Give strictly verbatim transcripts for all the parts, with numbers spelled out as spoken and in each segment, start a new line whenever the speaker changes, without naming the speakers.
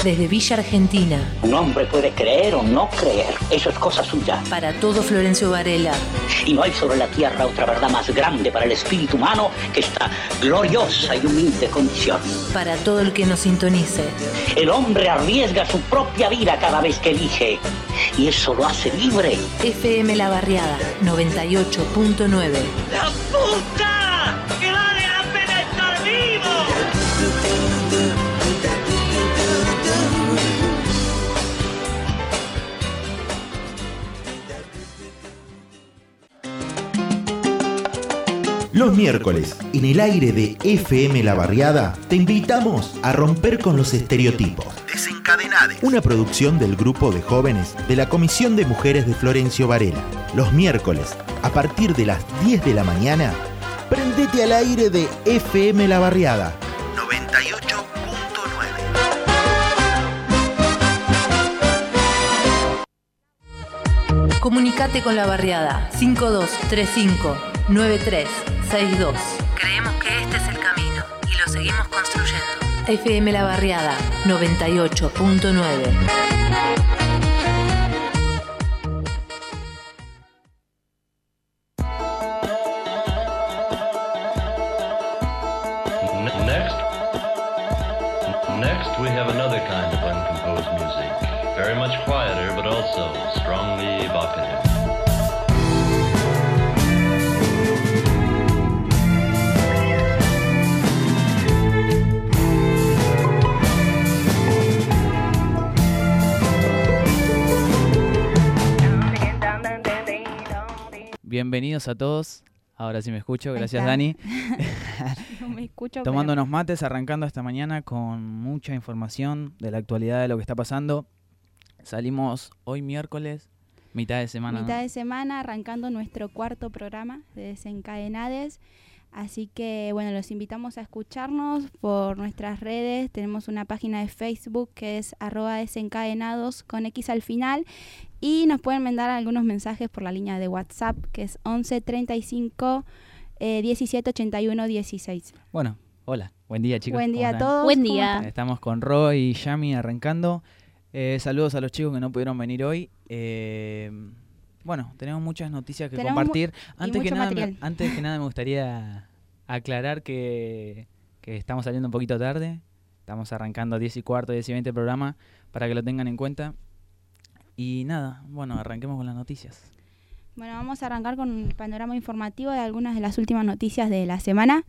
Desde Villa Argentina.
Un hombre puede creer o no creer, eso es cosa suya.
Para todo Florencio Varela.
Y no hay sobre la tierra otra verdad más grande para el espíritu humano que esta gloriosa y humilde condición.
Para todo el que nos sintonice.
El hombre arriesga su propia vida cada vez que elige, y eso lo hace libre.
F M La Barriada, noventa y ocho punto nueve.
¡La puta! ¡Que vale la pena estar vivo!
Los miércoles, en el aire de F M La Barriada, te invitamos a romper con los estereotipos. Desencadenades. Una producción del grupo de jóvenes de la Comisión de Mujeres de Florencio Varela. Los miércoles, a partir de las diez de la mañana, prendete al aire de F M La Barriada, noventa y ocho punto
nueve. Comunicate con La Barriada, cinco dos tres cinco nueve tres seis dos. Creemos que este es el camino y lo seguimos construyendo. F M La Barriada, noventa y ocho punto nueve.
Next, next we have another kind of uncomposed music, very much quieter but also strongly evocative.
Bienvenidos a todos. Ahora sí me escucho, gracias Dani.
No me escucho.
Tomando
pero...
unos mates, arrancando esta mañana con mucha información de la actualidad de lo que está pasando. Salimos hoy miércoles, mitad de semana.
Mitad
¿no?
de semana, arrancando nuestro cuarto programa de Desencadenades. Así que, bueno, los invitamos a escucharnos por nuestras redes. Tenemos una página de Facebook que es arroba desencadenados con X al final. Y nos pueden mandar algunos mensajes por la línea de WhatsApp, que es once treinta y cinco diecisiete ochenta y uno dieciséis.
Bueno, hola, buen día chicos.
Buen día a
están?
todos.
Buen día.
Estamos con Ro y Yami arrancando. Eh, saludos a los chicos que no pudieron venir hoy. Eh, bueno, tenemos muchas noticias que
tenemos
compartir.
Mu-
Antes que, nada,
material.
me, antes que nada me gustaría aclarar que, que estamos saliendo un poquito tarde. Estamos arrancando diez y cuarto, diez y veinte el programa, para que lo tengan en cuenta. Y nada, bueno, arranquemos con las noticias.
Bueno, vamos a arrancar con un panorama informativo de algunas de las últimas noticias de la semana.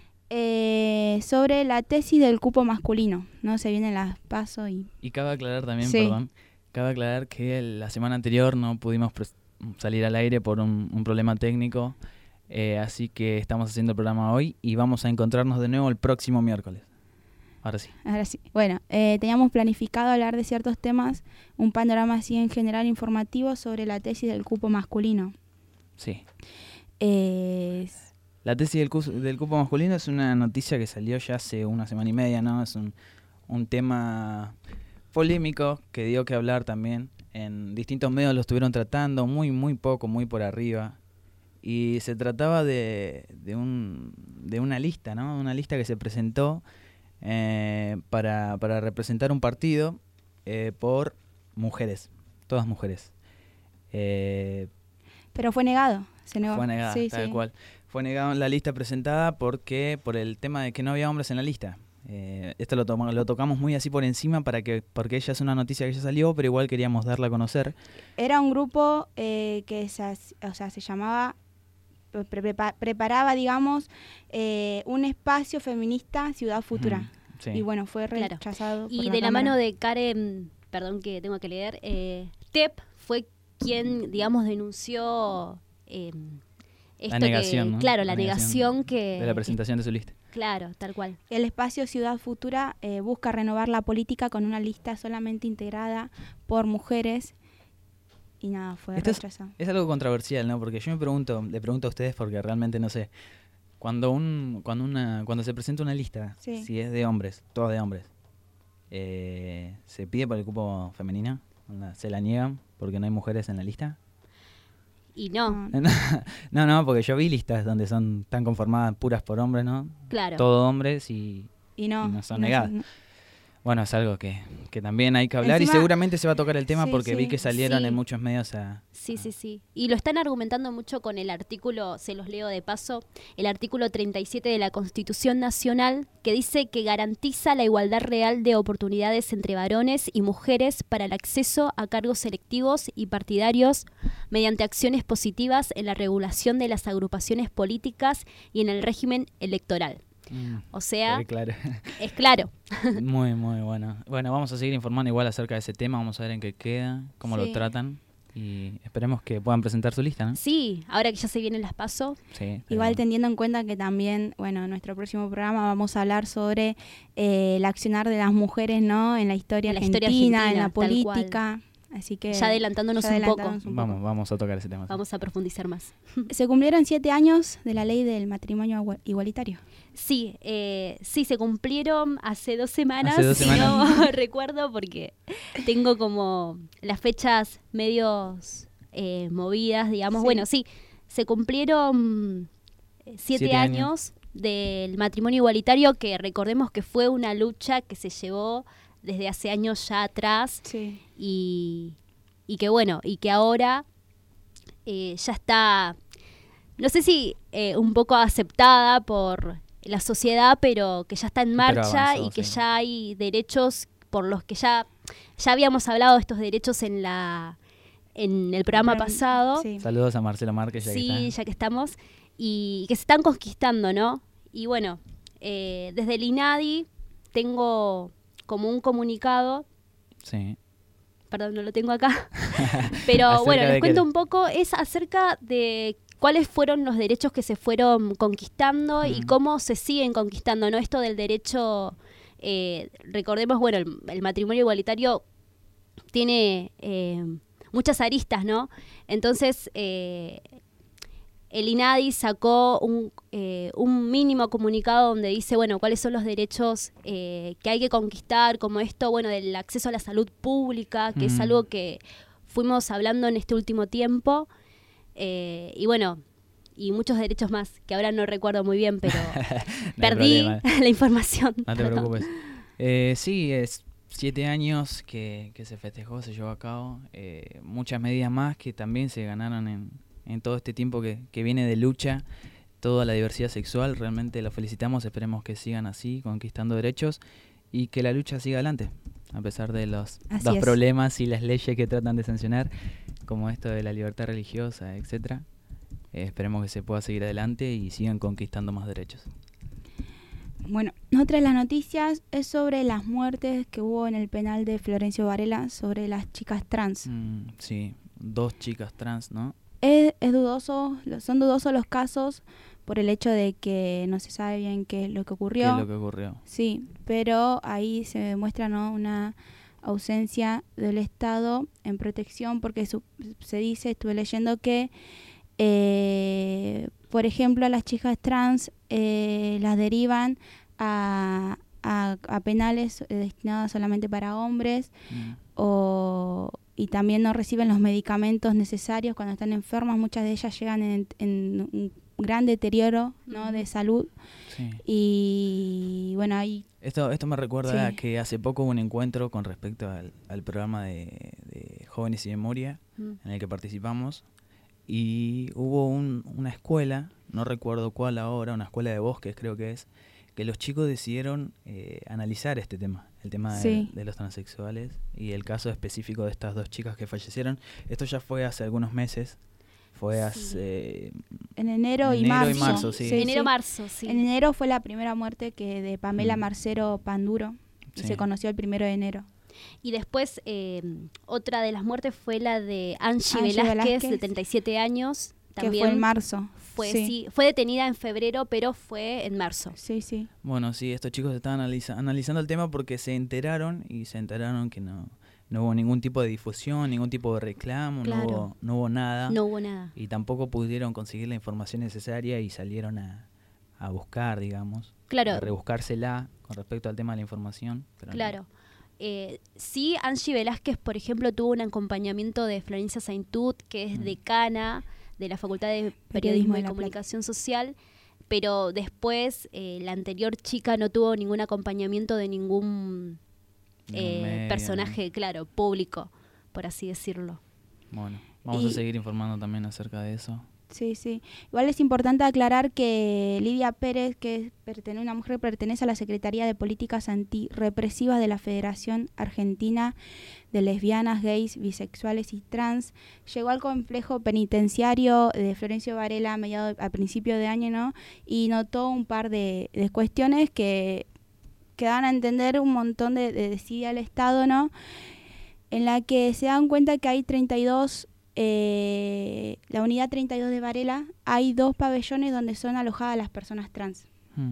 Eh, sobre la tesis del cupo masculino, ¿no? Se vienen las PASO y...
Y cabe aclarar también,
Sí.
perdón, cabe aclarar que la semana anterior no pudimos pres- salir al aire por un, un problema técnico, eh, así que estamos haciendo el programa hoy y vamos a encontrarnos de nuevo el próximo miércoles. Ahora sí.
Ahora sí. Bueno, eh, teníamos planificado hablar de ciertos temas, un panorama así en general informativo sobre la tesis del cupo masculino.
Sí.
Eh,
La tesis del, cus- del cupo masculino es una noticia que salió ya hace una semana y media, ¿no? Es un, un tema polémico que dio que hablar también. En distintos medios lo estuvieron tratando, muy, muy poco, muy por arriba. Y se trataba de, de, un, de una lista, ¿no? Una lista que se presentó eh, para, para representar un partido eh, por mujeres, todas mujeres. Eh,
pero fue negado. Se negó.
Fue negada,
sí,
tal
sí.
cual. Fue negada la lista presentada porque por el tema de que no había hombres en la lista. Eh, esto lo, toma, lo tocamos muy así por encima para que porque ella es una noticia que ya salió, pero igual queríamos darla a conocer.
Era un grupo eh, que se, o sea, se llamaba, pre- prepa- preparaba, digamos, eh, un espacio feminista Ciudad Futura.
Mm, sí.
Y bueno, fue
Claro.
rechazado. por
Y
la
de la
Cámara.
mano de Karen, perdón que tengo que leer, eh, Tep fue quien, digamos, denunció eh, esto
La negación,
que,
¿no?
claro, la,
La
negación,
negación
que...
de la presentación de su lista.
Claro, tal cual.
El espacio Ciudad Futura eh, busca renovar la política con una lista solamente integrada por mujeres y nada, fue
Esto es,
rechazado.
es algo controversial, ¿no? Porque yo me pregunto, le pregunto a ustedes porque realmente no sé. Cuando un cuando una cuando se presenta una lista,
Sí.
si es de hombres, todas de hombres, eh, ¿se pide por el cupo femenino? ¿La- ¿Se la niegan porque no hay mujeres en la lista?
Y no,
No, no, porque yo vi listas donde son tan conformadas puras por hombres, ¿no?
claro.
Todo hombres y,
Y no,
y no son
no
negadas.
no.
Bueno, es algo que, que también hay que hablar
Encima,
y seguramente se va a tocar el tema
sí,
porque
sí.
vi que salieron
Sí.
en muchos medios a...
Sí, sí, sí. Y lo están argumentando mucho con el artículo, se los leo de paso, el artículo treinta y siete de la Constitución Nacional, que dice que garantiza la igualdad real de oportunidades entre varones y mujeres para el acceso a cargos selectivos y partidarios mediante acciones positivas en la regulación de las agrupaciones políticas y en el régimen electoral.
Mm,
O sea,
muy claro.
es claro.
Muy, muy bueno. Bueno, vamos a seguir informando igual acerca de ese tema, vamos a ver en qué queda, cómo
Sí.
lo tratan y esperemos que puedan presentar su lista, ¿no?
Sí, ahora que ya se vienen las PASO,
Sí.
Igual
pero-
teniendo en cuenta que también, bueno, en nuestro próximo programa vamos a hablar sobre eh, el accionar de las mujeres, ¿no? En la historia,
En la
argentina,
historia
en la
argentina, tal
política. Así que
ya adelantándonos
ya
un poco,
adelantándonos un
Vamos, vamos a tocar ese tema. sí.
vamos a profundizar más.
Se cumplieron siete años de la ley del matrimonio igua- igualitario.
Sí, eh, sí, se cumplieron hace dos semanas,
Hace dos
si no recuerdo, porque tengo como las fechas medios eh, movidas, digamos.
Sí.
Bueno, sí, se cumplieron eh, siete,
Siete años.
años del matrimonio igualitario, que recordemos que fue una lucha que se llevó desde hace años ya atrás
Sí.
y, y que bueno, y que ahora eh, ya está, no sé si eh, un poco aceptada por la sociedad, pero que ya está en
Pero
marcha
avanzó,
y que
sí.
ya hay derechos por los que ya, ya habíamos hablado de estos derechos en la en el programa
Programa-
pasado.
Sí.
Saludos a Marcelo Márquez, ya
Sí,
que está.
ya que estamos, y que se están conquistando, ¿no? Y bueno, eh, desde el INADI tengo como un comunicado,
Sí.
perdón, no lo tengo acá, pero
Acerca
bueno,
de
les cuento
qué-
un poco, es acerca de cuáles fueron los derechos que se fueron conquistando y
Mm.
cómo se siguen conquistando, ¿no? Esto del derecho, eh, recordemos, bueno, el, el matrimonio igualitario tiene eh, muchas aristas, ¿no? Entonces, eh, el INADI sacó un, eh, un mínimo comunicado donde dice, bueno, cuáles son los derechos eh, que hay que conquistar, como esto, bueno, del acceso a la salud pública, que es
Mm.
algo que fuimos hablando en este último tiempo, eh, y bueno, y muchos derechos más, que ahora no recuerdo muy bien, pero
No hay
perdí
problema.
la información.
No te
Perdón.
preocupes. Eh, sí, es siete años que, que se festejó, se llevó a cabo. Eh, muchas medidas más que también se ganaron en, en todo este tiempo que, que viene de lucha. Toda la diversidad sexual, realmente los felicitamos. Esperemos que sigan así, conquistando derechos y que la lucha siga adelante, a pesar de los,
Así
los
es.
problemas y las leyes que tratan de sancionar, como esto de la libertad religiosa, etcétera. Eh, esperemos que se pueda seguir adelante y sigan conquistando más derechos.
Bueno, otra de las noticias es sobre las muertes que hubo en el penal de Florencio Varela sobre las chicas trans.
Mm, sí, dos chicas trans, ¿no?
Es, es dudoso, lo- son dudosos los casos por el hecho de que no se sabe bien qué es lo que
¿Qué
ocurrió.
es lo que ocurrió?
Sí, pero ahí se demuestra, ¿no?, una ausencia del Estado en protección porque su- se dice, estuve leyendo que, eh, por ejemplo, a las chicas trans eh, las derivan a, a, a penales eh, destinados solamente para hombres
Mm.
o, y también no reciben los medicamentos necesarios cuando están enfermas. Muchas de ellas llegan en, en un gran deterioro, ¿no?,
Ujú.
de salud.
Sí.
Y bueno, ahí
Esto, esto me recuerda
Sí.
que hace poco hubo un encuentro con respecto al, al programa de, de Jóvenes y Memoria
Mm.
en el que participamos y hubo un- una escuela, no recuerdo cuál ahora, una escuela de bosques creo que es, que los chicos decidieron eh, analizar este tema, el tema de,
Sí.
de los transexuales y el caso específico de estas dos chicas que fallecieron. Esto ya fue hace algunos meses, fue
Sí.
hace...
en enero, y
Enero
marzo.
y marzo, sí.
Enero-marzo, sí.
En enero fue la primera muerte que de Pamela
Mm.
Marcero Panduro y
Sí.
se conoció el primero de enero.
Y después, eh, otra de las muertes fue la de Angie,
Angie
Velázquez,
Velázquez,
de treinta y siete años. También
que fue en marzo.
Fue,
sí.
sí, fue detenida en febrero, pero fue en marzo.
Sí, sí.
Bueno, sí, estos chicos estaban analiza- analizando el tema porque se enteraron y se enteraron que no, no hubo ningún tipo de difusión, ningún tipo de reclamo,
Claro.
no, hubo, no hubo nada.
No hubo nada.
Y tampoco pudieron conseguir la información necesaria y salieron a, a buscar, digamos,
Claro.
a rebuscársela con respecto al tema de la información. pero no.
Claro. Eh, sí, Angie Velázquez, por ejemplo, tuvo un acompañamiento de Florencia Saintud, que es
Mm.
decana de la Facultad de
Periodismo
Periodismo
de
y
La
Comunicación Social, pero después eh, la anterior chica no tuvo ningún acompañamiento de ningún
medio,
personaje, claro, público, por así decirlo.
Bueno, vamos
Y-
a seguir informando también acerca de eso.
Sí, sí. Igual es importante aclarar que Lidia Pérez, que es pertene- una mujer que pertenece a la Secretaría de Políticas Antirrepresivas de la Federación Argentina de Lesbianas, Gays, Bisexuales y Trans, llegó al complejo penitenciario de Florencio Varela a, mediado, a principio de año, ¿no? Y notó un par de, de cuestiones que, que dan a entender un montón de, de desidia del Estado, ¿no? En la que se dan cuenta que hay treinta y dos... Eh, la unidad treinta y dos de Varela, hay dos pabellones donde son alojadas las personas trans.
Hmm.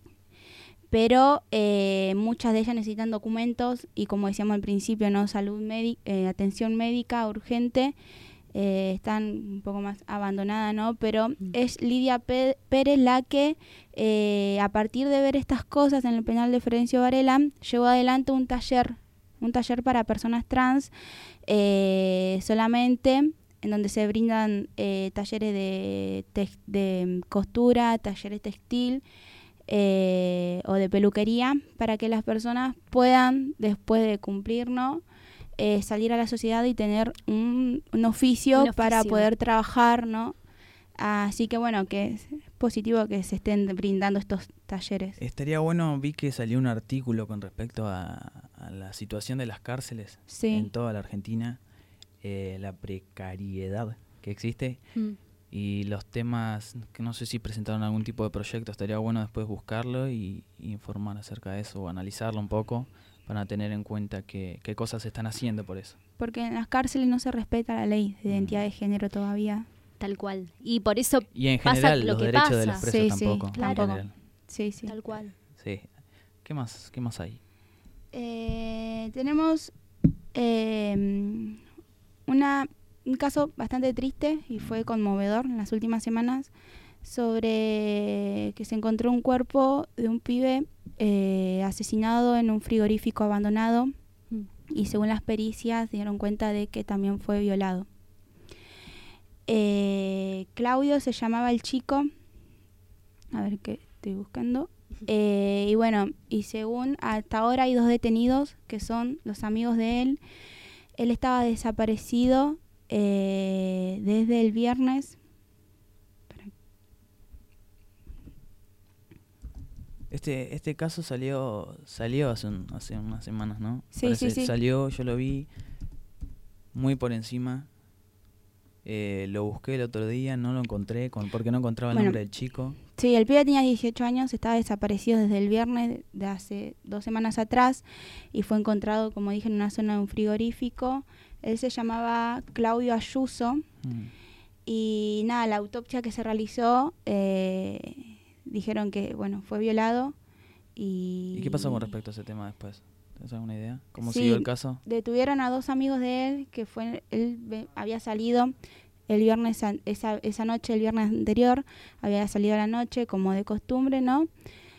Pero eh, muchas de ellas necesitan documentos y, como decíamos al principio, no salud médica, eh, atención médica urgente, eh, están un poco más abandonadas, ¿no? Pero
Mm.
es Lidia Pe- Pérez la que, eh, a partir de ver estas cosas en el penal de Florencio Varela, llevó adelante un taller, un taller para personas trans, eh, solamente en donde se brindan eh, talleres de, tex- de costura, talleres textil eh, o de peluquería, para que las personas puedan, después de cumplir, ¿no? Eh, salir a la sociedad y tener un, un, oficio
Un
para
oficio.
poder trabajar, ¿no? Así que bueno, que es positivo que se estén brindando estos talleres.
Estaría bueno, vi que salió un artículo con respecto a, a la situación de las cárceles
Sí.
en toda la Argentina, eh, la precariedad que existe
Mm.
y los temas, que no sé si presentaron algún tipo de proyecto, estaría bueno después buscarlo y, y informar acerca de eso o analizarlo un poco para tener en cuenta qué, qué cosas se están haciendo por eso.
Porque en las cárceles no se respeta la ley de identidad de género todavía.
Tal cual. Y por eso
Y en
pasa
general
lo
los
que
derechos
pasa.
de los presos
Sí, sí,
tampoco. en
claro.
general.
Sí, sí.
Tal cual.
Sí. ¿Qué más? ¿Qué más hay?
Eh, tenemos eh, una, un caso bastante triste y fue conmovedor en las últimas semanas, sobre que se encontró un cuerpo de un pibe eh, asesinado en un frigorífico abandonado,
Mm.
y según las pericias dieron cuenta de que también fue violado. Eh, Claudio se llamaba el chico, a ver qué estoy buscando. Eh, y bueno, y según hasta ahora hay dos detenidos que son los amigos de él. Él estaba desaparecido eh, desde el viernes.
Este este caso salió salió hace, un- hace unas semanas, ¿no?
Sí,
Parece-
sí, sí.
Salió, yo lo vi muy por encima. Eh, lo busqué el otro día, no lo encontré con, porque no encontraba el
Bueno.
nombre del chico.
Sí, el pibe tenía dieciocho años, estaba desaparecido desde el viernes de hace dos semanas atrás y fue encontrado, como dije, en una zona de un frigorífico. Él se llamaba Claudio Ayuso
Mm.
y nada, la autopsia que se realizó, eh, dijeron que, bueno, fue violado. Y,
¿Y qué pasó con respecto a ese tema después? ¿Tienes alguna idea? ¿Cómo
Sí.
siguió el caso?
Detuvieron a dos amigos de él, que fue él ve- había salido el viernes, an- esa, esa noche, el viernes anterior, había salido a la noche, como de costumbre, ¿no?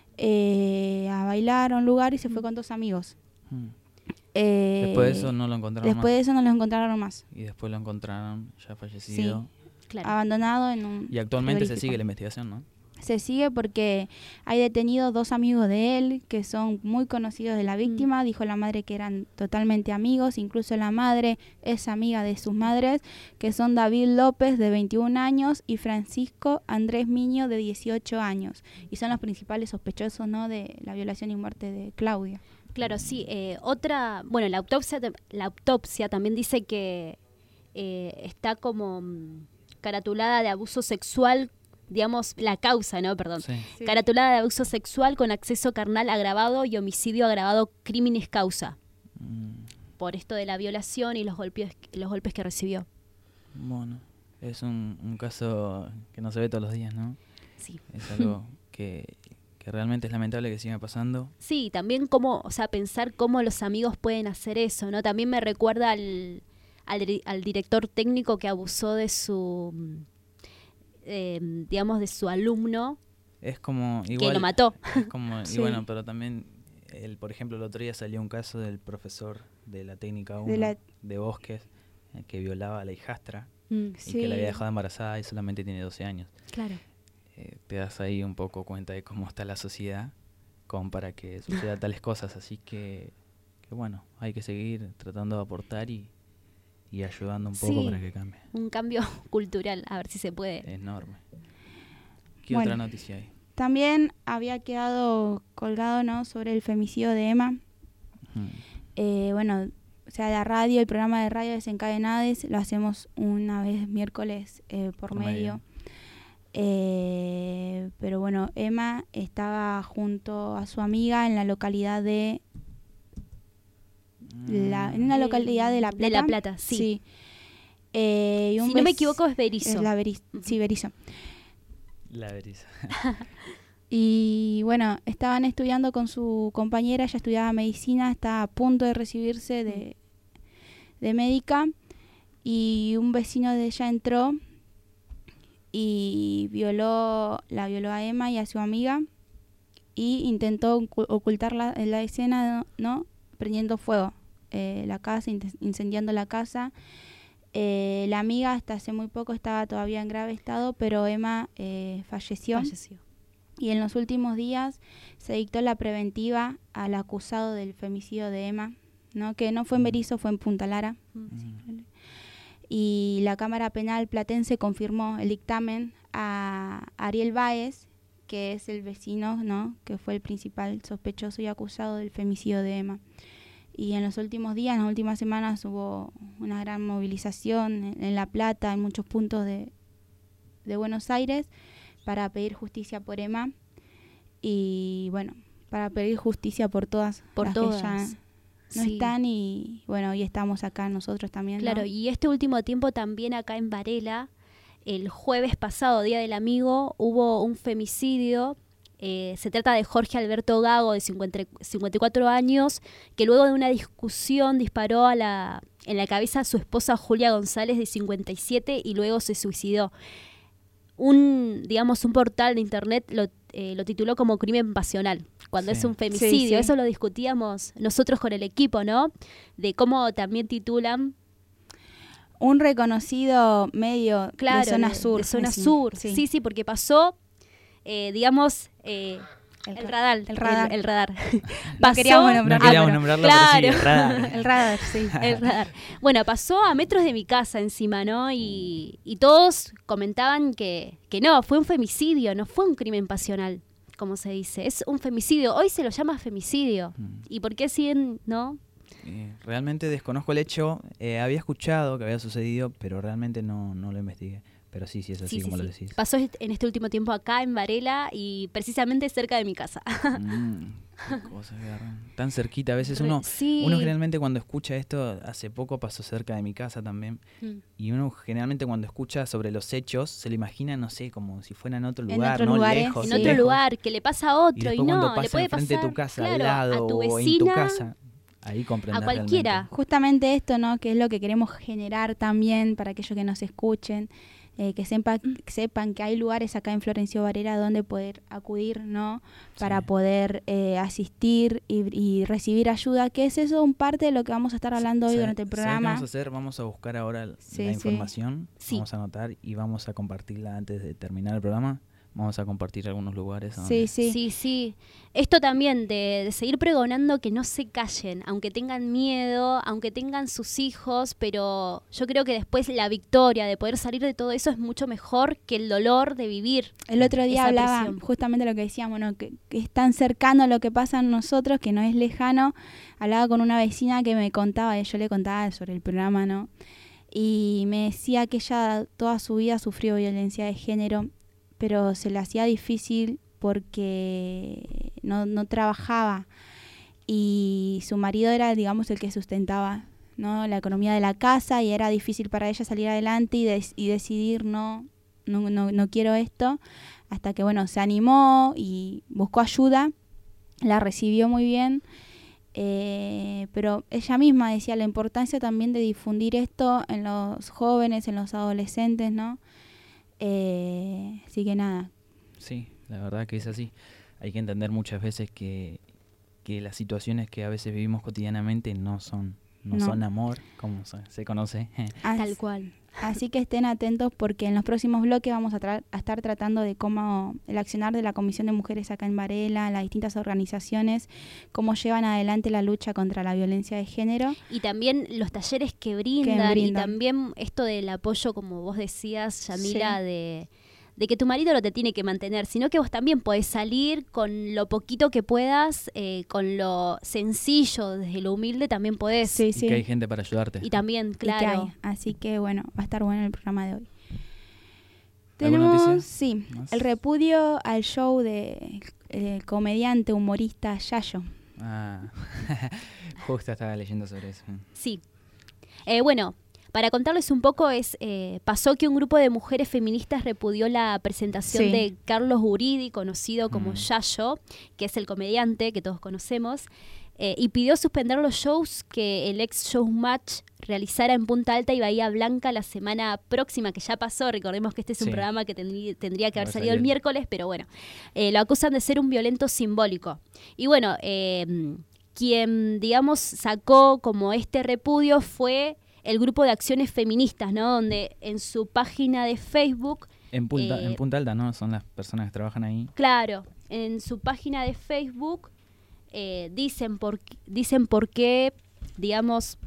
Eh, a bailar a un lugar y se fue con dos amigos.
Mm.
Eh,
Después de eso no lo encontraron
después de
más.
eso no los encontraron más.
Y después lo encontraron ya fallecido.
Claro.
Abandonado en un
Y actualmente se
frigorífico.
sigue la investigación, ¿no?
Se sigue porque hay detenidos dos amigos de él que son muy conocidos de la víctima. Dijo la madre que eran totalmente amigos, incluso la madre es amiga de sus madres, que son David López, de veintiún años, y Francisco Andrés Miño, de dieciocho años. Y son los principales sospechosos, ¿no?, de la violación y muerte de Claudia.
Claro, sí. Eh, otra, bueno, la autopsia, tam- la autopsia también dice que eh, está como mm, caratulada de abuso sexual, digamos, la causa, ¿no? Perdón.
Sí.
Sí.
Caratulada de abuso sexual con acceso carnal agravado y homicidio agravado crímenes causa.
Mm,
Por esto de la violación y los golpes, los golpes que recibió.
bueno, es un, un caso que no se ve todos los días, ¿no?
Sí.
Es algo que, que realmente es lamentable que siga pasando.
Sí, también cómo, o sea, pensar cómo los amigos pueden hacer eso, ¿no? También me recuerda al, al, dir- al director técnico que abusó de su, mm, eh, digamos, de su alumno,
Es como igual
que lo mató.
es como
Sí.
y bueno, pero también el por ejemplo el otro día salió un caso del profesor de la técnica uno
De
de,
la-
Bosques eh, que violaba a la hijastra
Mm,
y que la había dejado embarazada y solamente tiene doce años.
claro.
Eh, te das ahí un poco cuenta de cómo está la sociedad como para que suceda tales cosas, así que, que bueno, hay que seguir tratando de aportar y, y ayudando un poco
Sí,
para que cambie.
un cambio cultural, a ver si se puede.
Enorme. ¿Qué
Bueno.
otra noticia hay?
También había quedado colgado, ¿no?, sobre el femicidio de Emma.
Ujú.
Eh, bueno, o sea, la radio, el programa de radio Desencadenades, lo hacemos una vez miércoles eh, por,
Por
medio.
medio.
Eh, pero bueno, Emma estaba junto a su amiga en la localidad de... La, en una
Mm.
localidad de La
De
Plata.
La Plata, sí.
Eh, y un
Si no me
vec-
equivoco es Berizo.
es la Berizo, sí, Berizo.
La Berizo.
Y bueno, estaban estudiando con su compañera, ella estudiaba medicina, estaba a punto de recibirse de, de médica, y un vecino de ella entró y violó, la violó a Emma y a su amiga, y intentó ocu- ocultar la, la escena, ¿no? Prendiendo fuego eh, la casa, in- incendiando la casa. Eh, la amiga hasta hace muy poco estaba todavía en grave estado, pero Emma eh, falleció.
Falleció.
Y en los últimos días se dictó la preventiva al acusado del femicidio de Emma, ¿no? Que no fue en Berizo, fue en Punta Lara.
Mm.
Y la Cámara Penal Platense confirmó el dictamen a Ariel Báez, que es el vecino, ¿no?, que fue el principal sospechoso y acusado del femicidio de Emma. Y en los últimos días, en las últimas semanas, hubo una gran movilización en, en La Plata, en muchos puntos de, de Buenos Aires, para pedir justicia por Emma. Y bueno, para pedir justicia por todas
Por
las
todas.
que ya no
Sí.
están. Y bueno, hoy estamos acá nosotros también, ¿no?
Claro, y este último tiempo también acá en Varela, el jueves pasado, Día del Amigo, hubo un femicidio. Eh, se trata de Jorge Alberto Gago, de cincuenta, cincuenta y cuatro años, que luego de una discusión disparó a la, en la cabeza a su esposa Julia González, de cincuenta y siete, y luego se suicidó. Un, digamos, un portal de internet lo, eh, lo tituló como crimen pasional, cuando
Sí.
es un femicidio.
Sí, sí.
Eso lo discutíamos nosotros con el equipo, ¿no? De cómo también titulan.
Un reconocido medio
Claro,
de zona sur.
de zona
decimos.
sur. Sí. sí, porque pasó, eh, digamos, eh, el,
ra-
radar.
El radar.
El, el radar.
No
Pasó-
queríamos
No
nombrarlo.
queríamos
pero-
nombrarlo,
claro.
pero sí, radar.
El radar, sí.
el radar. Bueno, pasó a metros de mi casa encima, ¿no? Y, y todos comentaban que, que no, fue un femicidio, no fue un crimen pasional, como se dice. Es un femicidio. Hoy se lo llama femicidio.
Mm.
¿Y por qué siguen, no?
Eh, realmente desconozco el hecho. Eh, había escuchado que había sucedido, pero realmente no, no lo investigué. Pero sí, sí es así
Sí, sí,
como
sí.
lo decís.
Pasó est- en este último tiempo acá en Varela y precisamente cerca de mi casa.
Mm, qué cosas que agarran. Tan cerquita. A veces
Re-
uno,
sí.
uno generalmente cuando escucha esto, hace poco pasó cerca de mi casa también.
Mm.
Y uno generalmente cuando escucha sobre los hechos, se lo imagina, no sé, como si fuera en otro
En
lugar,
otros
¿no?
lugares,
Lejos,
En
sí.
otro
lejos.
lugar, que le pasa a otro y,
después cuando
no,
pasa
le puede
enfrente
pasar
de tu casa,
claro,
al lado,
a tu
o en tu
vecina,
casa, ahí comprendes
a cualquiera.
realmente.
Justamente esto, ¿no?, que es lo que queremos generar también para aquellos que nos escuchen, eh, que sepa, que sepan que hay lugares acá en Florencio Varela donde poder acudir, ¿no?, para
Sí.
poder eh, asistir y, y recibir ayuda, que es eso un parte de lo que vamos a estar hablando hoy
¿Sabe-
durante el
¿sabe qué
programa.
vamos a hacer? Vamos a buscar ahora
Sí,
la
sí.
información,
Sí.
vamos a anotar y vamos a compartirla antes de terminar el programa. Vamos a compartir algunos lugares.
Sí,
donde-
sí.
Sí, sí. Esto también de, de seguir pregonando que no se callen, aunque tengan miedo, aunque tengan sus hijos, pero yo creo que después la victoria de poder salir de todo eso es mucho mejor que el dolor de vivir.
El otro día
Esa
hablaba
presión.
justamente lo que decíamos, ¿no?, que, que es tan cercano a lo que pasa en nosotros, que no es lejano. Hablaba con una vecina que me contaba, y yo le contaba sobre el programa, ¿no?, y me decía que ella toda su vida sufrió violencia de género, pero se le hacía difícil porque no, no trabajaba y su marido era, digamos, el que sustentaba, ¿no?, la economía de la casa, y era difícil para ella salir adelante y, des- y decidir no, no, no, no quiero esto, hasta que bueno, se animó y buscó ayuda, la recibió muy bien, eh, pero ella misma decía la importancia también de difundir esto en los jóvenes, en los adolescentes, ¿no? Eh, así que nada.
Sí, la verdad que es así. Hay que entender muchas veces que, que las situaciones que a veces vivimos cotidianamente no son no,
No.
son amor, como se, se conoce.
As-
Tal cual.
Así que estén atentos porque en los próximos bloques vamos a, tra- a estar tratando de cómo el accionar de la Comisión de Mujeres acá en Varela, las distintas organizaciones, cómo llevan adelante la lucha contra la violencia de género.
Y también los talleres que brindan,
Que brindan.
y también esto del apoyo, como vos decías, Yamila,
Sí.
de, de que tu marido no te tiene que mantener, sino que vos también podés salir con lo poquito que puedas, eh, con lo sencillo, desde lo humilde también podés.
Sí,
Y
sí.
que hay gente para ayudarte.
Y también,
Y que
claro.
hay. Así que bueno, va a estar bueno el programa de hoy.
¿Alguna
Tenemos,
noticia?
sí,
¿Más?
el repudio al show de el comediante humorista Yayo.
Ah, justo estaba leyendo sobre eso.
Sí. Eh, bueno, para contarles un poco, es eh, pasó que un grupo de mujeres feministas repudió la presentación
Sí.
de Carlos Guridi, conocido como
Mm.
Yayo, que es el comediante que todos conocemos, eh, y pidió suspender los shows que el ex Showmatch realizara en Punta Alta y Bahía Blanca la semana próxima, que ya pasó. Recordemos que este es un
Sí.
programa que tendrí- tendría que haber
Haber
salido el
salido.
miércoles, pero bueno, eh, lo acusan de ser un violento simbólico. Y bueno, eh, quien, digamos, sacó como este repudio fue el grupo de acciones feministas, ¿no? Donde en su página de Facebook,
En Punta,
Eh,
en Punta Alta, ¿no? Son las personas que trabajan ahí.
claro, en su página de Facebook eh, dicen, por, qué- dicen por qué, digamos,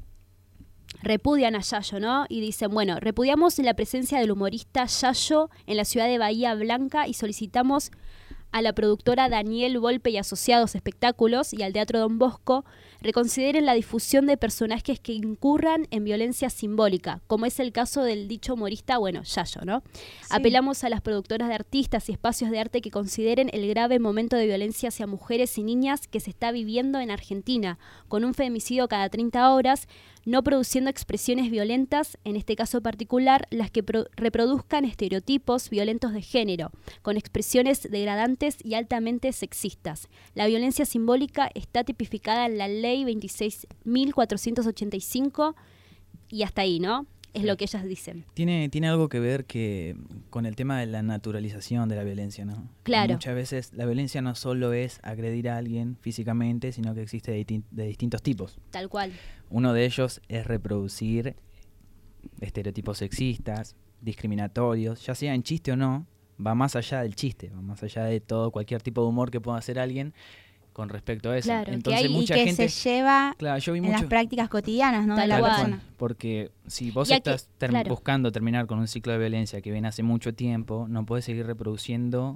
repudian a Yayo, ¿no? Y dicen, bueno, repudiamos la presencia del humorista Yayo en la ciudad de Bahía Blanca y solicitamos a la productora Daniel Volpe y Asociados Espectáculos y al Teatro Don Bosco reconsideren la difusión de personajes que incurran en violencia simbólica, como es el caso del dicho humorista, bueno, Yayo, ¿no?
Sí.
Apelamos a las productoras de artistas y espacios de arte que consideren el grave momento de violencia hacia mujeres y niñas que se está viviendo en Argentina, con un femicidio cada treinta horas, no produciendo expresiones violentas, en este caso particular, las que pro- reproduzcan estereotipos violentos de género, con expresiones degradantes y altamente sexistas. La violencia simbólica está tipificada en la Ley veintiséis mil cuatrocientos ochenta y cinco y hasta ahí, ¿no? Es
Sí.
lo que ellas dicen.
Tiene, tiene algo que ver que con el tema de la naturalización de la violencia, ¿no?
Claro.
Muchas veces la violencia no solo es agredir a alguien físicamente, sino que existe de, distin- de distintos tipos.
Tal cual.
Uno de ellos es reproducir estereotipos sexistas, discriminatorios, ya sea en chiste o no, va más allá del chiste, va más allá de todo, cualquier tipo de humor que pueda hacer alguien con respecto a eso.
Claro, que
Entonces
hay- y
mucha
y que
gente...
se lleva
Claro, yo vi
en
mucho...
las prácticas cotidianas, ¿no?
Tal
de la
Tal
cual.
persona.
cual, porque si vos
Ya que-
estás term-
claro.
buscando terminar con un ciclo de violencia que viene hace mucho tiempo, no puedes seguir reproduciendo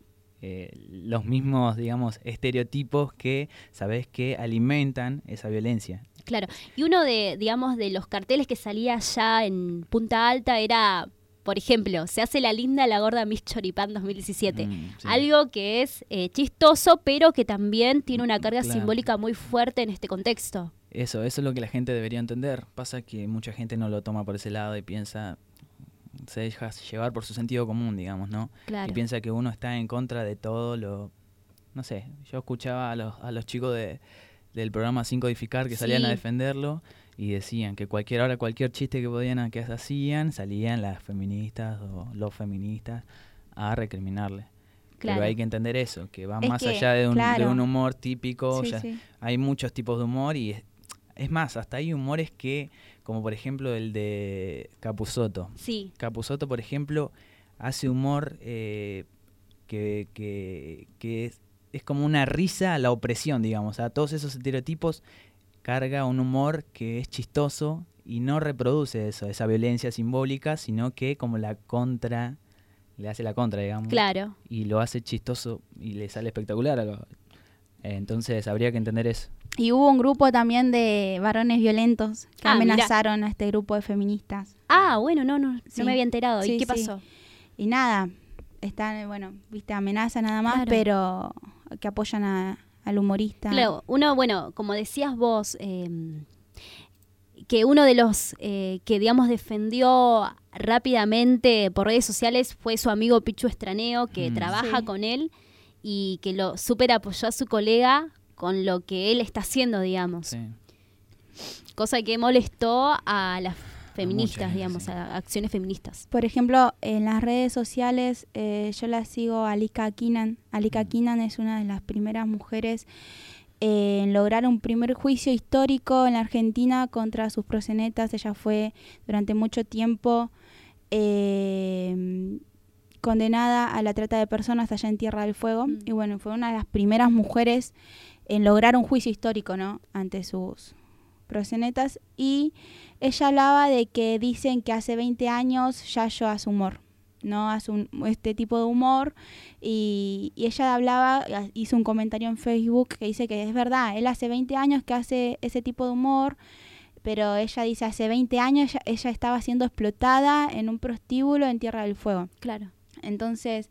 eh, los mismos, digamos, estereotipos que sabés que alimentan esa violencia.
Claro, y uno de, digamos, de los carteles que salía allá en Punta Alta era, por ejemplo, se hace la linda la gorda Miss Choripán dos mil diecisiete.
Mm, sí.
Algo que es eh, chistoso, pero que también tiene una carga
Claro.
simbólica muy fuerte en este contexto.
Eso, eso es lo que la gente debería entender. Pasa que mucha gente no lo toma por ese lado y piensa, se deja llevar por su sentido común, digamos, ¿no?
Claro.
Y piensa que uno está en contra de todo lo... No sé, yo escuchaba a los, a los chicos de, del programa Sin Codificar que salían
Sí.
a defenderlo y decían que cualquier hora, cualquier chiste que podían que hacían, salían las feministas o los feministas a recriminarle.
Claro.
Pero hay que entender eso, que va
Es
más
que,
allá de un,
claro.
de un humor típico.
Sí,
ya-
sí.
Hay muchos tipos de humor y es, es más, hasta hay humores que, como por ejemplo el de Capusotto.
Sí,
Capusotto, por ejemplo, hace humor eh, que, que, que es, es como una risa a la opresión, digamos. A todos esos estereotipos carga un humor que es chistoso y no reproduce eso, esa violencia simbólica, sino que como la contra, le hace la contra, digamos.
claro.
Y lo hace chistoso y le sale espectacular. a lo- eh, Entonces habría que entender eso.
Y hubo un grupo también de varones violentos que
Ah, mirá.
amenazaron a este grupo de feministas.
Ah, bueno, no, no,
Sí.
no me había enterado.
Sí,
¿Y qué
sí.
pasó?
Y nada, están, bueno, viste, amenaza nada más,
Claro.
pero que apoyan a- al humorista.
Claro, uno, bueno, como decías vos, eh, que uno de los eh, que, digamos, defendió rápidamente por redes sociales fue su amigo Pichu Estraneo, que
Mm.
trabaja
Sí.
con él y que lo súper apoyó a su colega con lo que él está haciendo, digamos.
Sí.
Cosa que molestó a las feministas,
gente,
digamos,
sí.
a acciones feministas.
Por ejemplo, en las redes sociales eh, yo la sigo a Alika Kinan. Alika
Mm.
Kinan es una de las primeras mujeres eh, en lograr un primer juicio histórico en la Argentina contra sus proxenetas. Ella fue durante mucho tiempo eh, condenada a la trata de personas allá en Tierra del Fuego. Mm. Y bueno, fue una de las primeras mujeres en lograr un juicio histórico, ¿no?, ante sus proxenetas. Y ella hablaba de que dicen que hace veinte años Yayo hace humor, ¿no? Hace un, este tipo de humor. Y, y ella hablaba, hizo un comentario en Facebook que dice que es verdad, él hace veinte años que hace ese tipo de humor, pero ella dice hace veinte años ella, ella estaba siendo explotada en un prostíbulo en Tierra del Fuego.
Claro.
Entonces,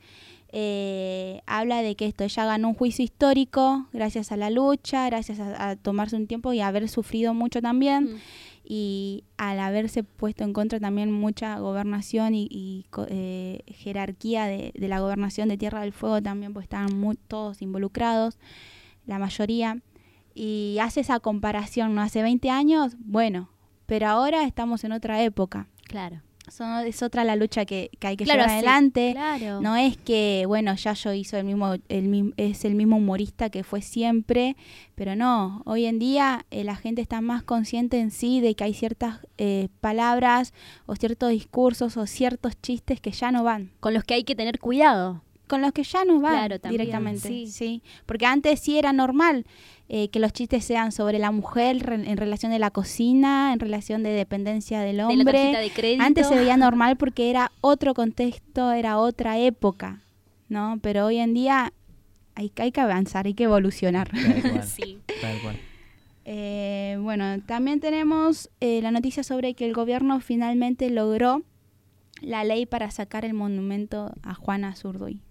eh, habla de que esto, ella ganó un juicio histórico gracias a la lucha, gracias a, a tomarse un tiempo y a haber sufrido mucho también, mm. y al haberse puesto en contra también mucha gobernación y, y eh, jerarquía de, de la gobernación de Tierra del Fuego también, pues estaban muy, todos involucrados, la mayoría, y hace esa comparación, ¿no? Hace veinte años, bueno, pero ahora estamos en otra época.
Claro.
Son, es otra la lucha que, que hay que
claro,
llevar
sí,
adelante.
Claro.
No es que, bueno, Yayo hizo el mismo, el, es el mismo humorista que fue siempre, pero no, hoy en día eh, la gente está más consciente en sí de que hay ciertas eh, palabras o ciertos discursos o ciertos chistes que ya no van.
Con los que hay que tener cuidado.
Con los que ya no van,
claro, también,
directamente.
Sí.
sí. Porque antes sí era normal eh, que los chistes sean sobre la mujer re, en relación de la cocina, en relación de dependencia del hombre.
De la tarjeta de crédito.
Antes se veía normal porque era otro contexto, era otra época, ¿no? Pero hoy en día hay, hay que avanzar, hay que evolucionar.
Tal cual.
Sí.
Tal cual.
Eh, bueno, también tenemos eh, la noticia sobre que el gobierno finalmente logró la ley para sacar el monumento a Juana Azurduy.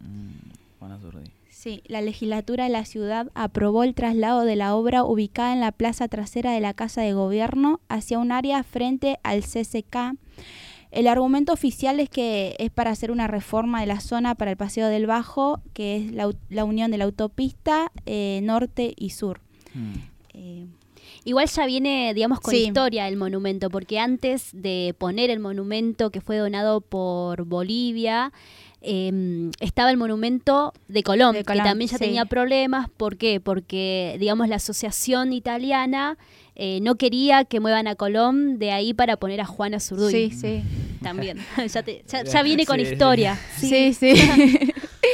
Mm, Juana Azurduy.
Sí, la legislatura de la ciudad aprobó el traslado de la obra ubicada en la plaza trasera de la Casa de Gobierno hacia un área frente al C C K. El argumento oficial es que es para hacer una reforma de la zona para el Paseo del Bajo, que es la, la unión de la autopista eh, norte y sur.
Mm.
Eh,
Igual ya viene, digamos, con
sí.
historia el monumento, porque antes de poner el monumento que fue donado por Bolivia, eh, estaba el monumento de Colón,
de Colón,
que también ya
sí.
tenía problemas. ¿Por qué? Porque, digamos, la asociación italiana eh, no quería que muevan a Colón de ahí para poner a Juana Azurduy.
Sí, sí.
También. ya, te, ya, ya viene con
Sí,
historia.
Sí, sí. sí.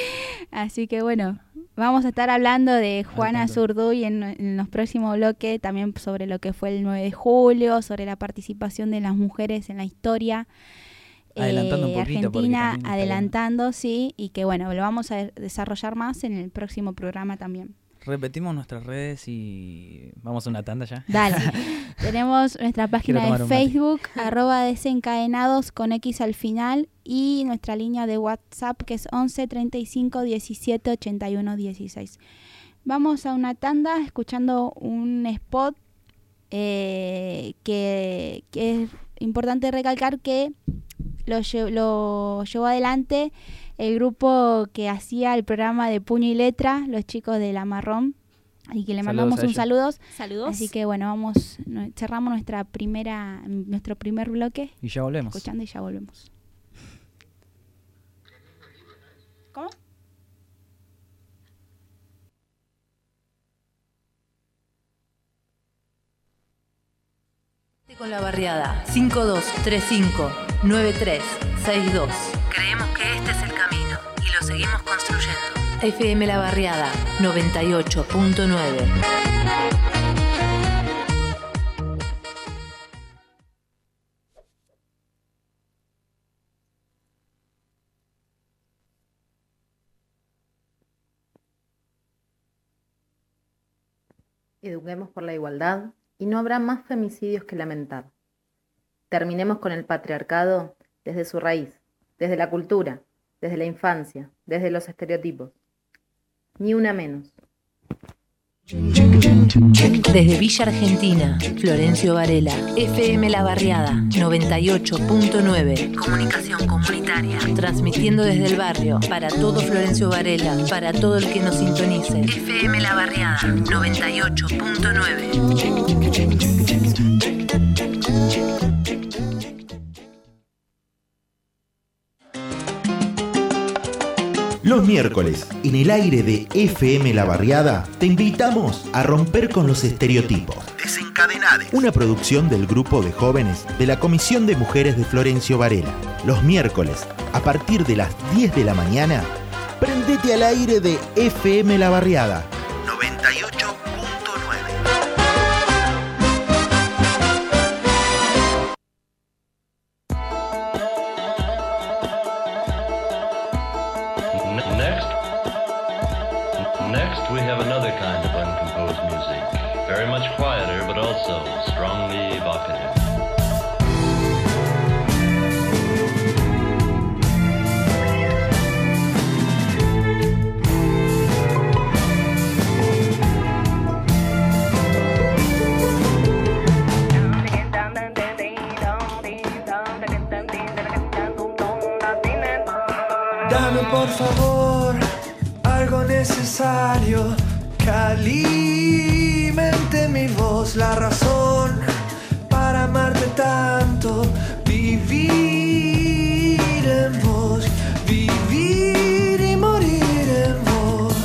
Así que bueno, vamos a estar hablando de Juana Azurduy en, en los próximos bloques, también sobre lo que fue el nueve de julio, sobre la participación de las mujeres en la historia.
Adelantando
eh,
un poquito.
Argentina, adelantando, sí, y que bueno, lo vamos a desarrollar más en el próximo programa también.
Repetimos nuestras redes y vamos a una tanda ya.
Dale. Tenemos nuestra página de Facebook, arroba desencadenados con X al final, y nuestra línea de WhatsApp que es once treinta y cinco diecisiete ochenta y uno dieciséis. Vamos a una tanda escuchando un spot eh, que, que es importante recalcar que lo, lo llevó adelante el grupo que hacía el programa de Puño y Letra, los chicos de La Marrón, y que le mandamos un saludo.
Saludos.
Así que bueno, vamos, no, cerramos nuestra primera, nuestro primer bloque.
Y ya volvemos.
Escuchando y ya volvemos. ¿Cómo?
Con la barriada cinco dos tres cinco nueve tres seis dos. Creemos que este es el camino y lo seguimos construyendo. F M La Barriada noventa y ocho punto nueve.
Eduquemos por la igualdad y no habrá más femicidios que lamentar. Terminemos con el patriarcado desde su raíz, desde la cultura, desde la infancia, desde los estereotipos. Ni una menos.
Desde Villa Argentina, Florencio Varela, F M La Barriada noventa y ocho punto nueve. Comunicación comunitaria, transmitiendo desde el barrio para todo Florencio Varela, para todo el que nos sintonice. F M La Barriada noventa y ocho punto nueve.
Los miércoles, en el aire de F M La Barriada, te invitamos a romper con los estereotipos. Desencadenades. Una producción del grupo de jóvenes de la Comisión de Mujeres de Florencio Varela. Los miércoles, a partir de las diez de la mañana, prendete al aire de F M La Barriada noventa y ocho punto nueve.
Next, next we have another kind of uncomposed music, very much quieter but also strongly evocative.
Dame por favor algo necesario que alimente mi voz, la razón para amarte tanto, vivir en vos, vivir y morir en vos.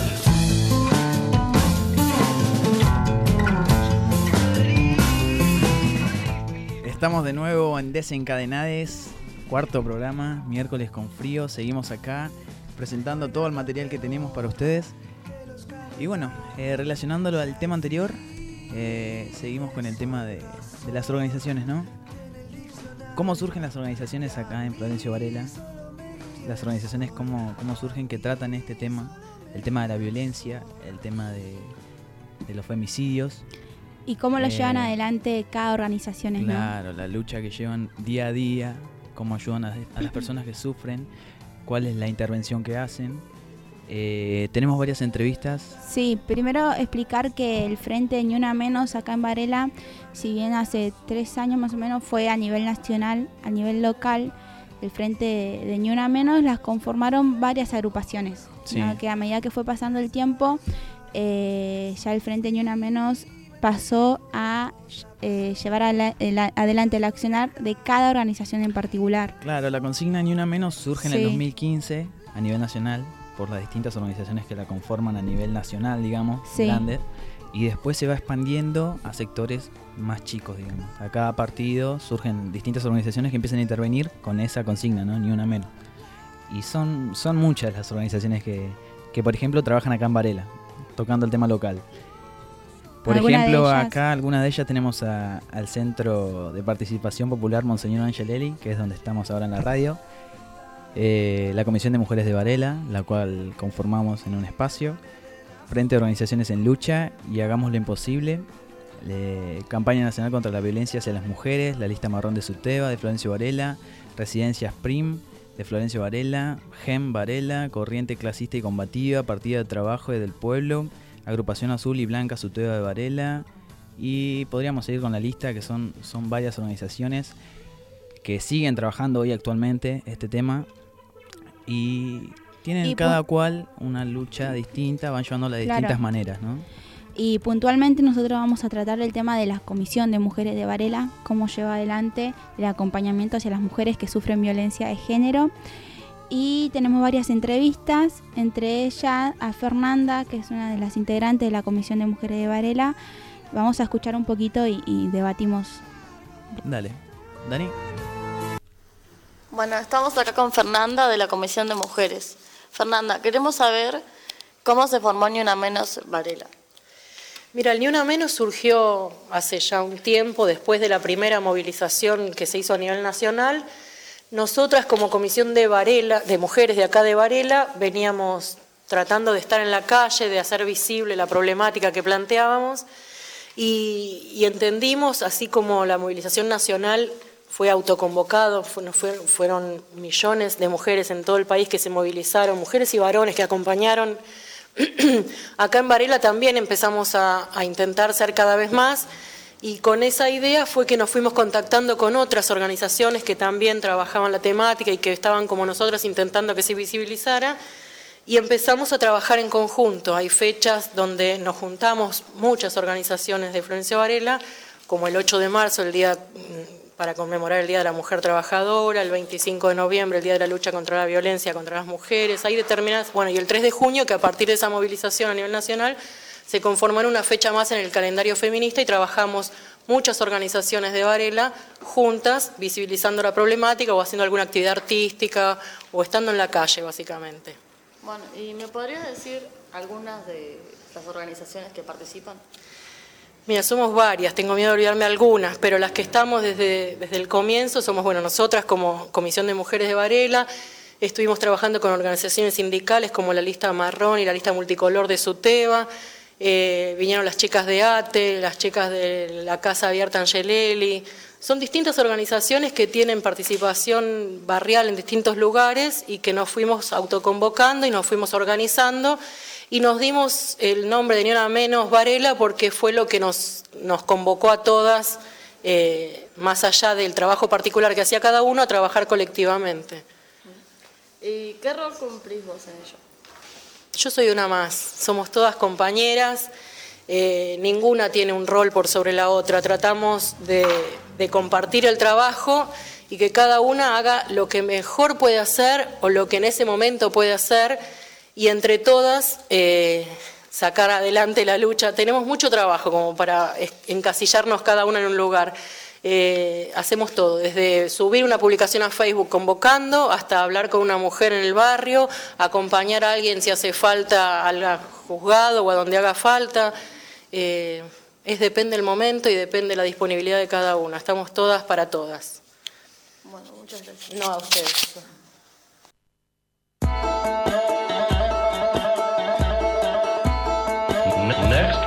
Estamos de nuevo en Desencadenades. Cuarto programa, miércoles con frío, seguimos acá presentando todo el material que tenemos para ustedes. Y bueno, eh, relacionándolo al tema anterior, eh, seguimos con el tema de, de las organizaciones, ¿no? ¿Cómo surgen las organizaciones acá en Florencio Varela? Las organizaciones, ¿cómo, cómo surgen que tratan este tema? El tema de la violencia, el tema de, de los femicidios.
¿Y cómo lo
eh,
llevan adelante cada organización, ¿no?
Claro, la lucha que llevan día a día, cómo ayudan a, a las personas que sufren, cuál es la intervención que hacen. Eh, tenemos varias entrevistas.
Sí, primero explicar que el Frente Ni Una Menos acá en Varela, si bien hace tres años más o menos fue a nivel nacional, a nivel local, el Frente de, de Ni Una Menos las conformaron varias agrupaciones,
sí.
¿no? Que a medida que fue pasando el tiempo, eh, ya el Frente Ni Una Menos pasó a eh, llevar a la, la, adelante el accionar de cada organización en particular.
Claro, la consigna Ni Una Menos surge en
Sí.
el dos mil quince a nivel nacional por las distintas organizaciones que la conforman a nivel nacional, digamos,
Sí.
grandes, y después se va expandiendo a sectores más chicos, digamos. A cada partido surgen distintas organizaciones que empiezan a intervenir con esa consigna, ¿no? Ni Una Menos. Y son, son muchas las organizaciones que, que, por ejemplo, trabajan acá en Varela, tocando el tema local. Por ejemplo, acá algunas de ellas tenemos a, al Centro de Participación Popular Monseñor Angelelli, que es donde estamos ahora en la radio. Eh, la Comisión de Mujeres de Varela, la cual conformamos en un espacio. Frente a Organizaciones en Lucha y Hagamos lo Imposible. Le, Campaña Nacional contra la Violencia hacia las Mujeres, la Lista Marrón de Suteba, de Florencio Varela. Residencias Prim, de Florencio Varela. Gem Varela, Corriente Clasista y Combativa, Partido de Trabajo del Pueblo. Agrupación Azul y Blanca Suteba de Varela, y podríamos seguir con la lista, que son, son varias organizaciones que siguen trabajando hoy actualmente este tema y tienen
y
cada cual una lucha distinta, van llevándola de
Claro.
distintas maneras, ¿no?
Y puntualmente nosotros vamos a tratar el tema de la Comisión de Mujeres de Varela, cómo lleva adelante el acompañamiento hacia las mujeres que sufren violencia de género. Y tenemos varias entrevistas, entre ellas a Fernanda, que es una de las integrantes de la Comisión de Mujeres de Varela. Vamos a escuchar un poquito y, y debatimos.
Dale, Dani.
Bueno, estamos acá con Fernanda de la Comisión de Mujeres. Fernanda, queremos saber cómo se formó Ni Una Menos Varela.
Mira, el Ni Una Menos surgió hace ya un tiempo, después de la primera movilización que se hizo a nivel nacional. Nosotras como Comisión de Varela, de Mujeres de acá de Varela, veníamos tratando de estar en la calle, de hacer visible la problemática que planteábamos y, y entendimos, así como la movilización nacional fue autoconvocado, fue, fue, fueron millones de mujeres en todo el país que se movilizaron, mujeres y varones que acompañaron. Acá en Varela también empezamos a, a intentar ser cada vez más. Y con esa idea fue que nos fuimos contactando con otras organizaciones que también trabajaban la temática y que estaban como nosotros intentando que se visibilizara y empezamos a trabajar en conjunto. Hay fechas donde nos juntamos muchas organizaciones de Florencio Varela, como el ocho de marzo, el día para conmemorar el Día de la Mujer Trabajadora, el veinticinco de noviembre, el Día de la Lucha contra la Violencia contra las Mujeres, hay determinadas, bueno, y el tres de junio, que a partir de esa movilización a nivel nacional, se conformará una fecha más en el calendario feminista y trabajamos muchas organizaciones de Varela juntas, visibilizando la problemática o haciendo alguna actividad artística o estando en la calle, básicamente.
Bueno, ¿y me podrías decir algunas de las organizaciones que participan?
Mira, somos varias, tengo miedo de olvidarme algunas, pero las que estamos desde, desde el comienzo somos, bueno, nosotras como Comisión de Mujeres de Varela, estuvimos trabajando con organizaciones sindicales como la Lista Marrón y la Lista Multicolor de SUTEBA, eh, vinieron las chicas de A T E, las chicas de la Casa Abierta Angelelli, son distintas organizaciones que tienen participación barrial en distintos lugares y que nos fuimos autoconvocando y nos fuimos organizando. Y nos dimos el nombre de Ni Una Menos Varela porque fue lo que nos, nos convocó a todas, eh, más allá del trabajo particular que hacía cada uno, a trabajar colectivamente.
¿Y qué rol cumplís vos en ello?
Yo soy una más, somos todas compañeras, eh, ninguna tiene un rol por sobre la otra, tratamos de, de compartir el trabajo y que cada una haga lo que mejor puede hacer o lo que en ese momento puede hacer, y entre todas eh, sacar adelante la lucha. Tenemos mucho trabajo como para encasillarnos cada una en un lugar. Eh, hacemos todo, desde subir una publicación a Facebook convocando, hasta hablar con una mujer en el barrio, acompañar a alguien si hace falta al juzgado o a donde haga falta. Eh, es depende del momento y depende de la disponibilidad de cada una. Estamos todas para todas.
Bueno, muchas gracias.
No, a ustedes.
Next,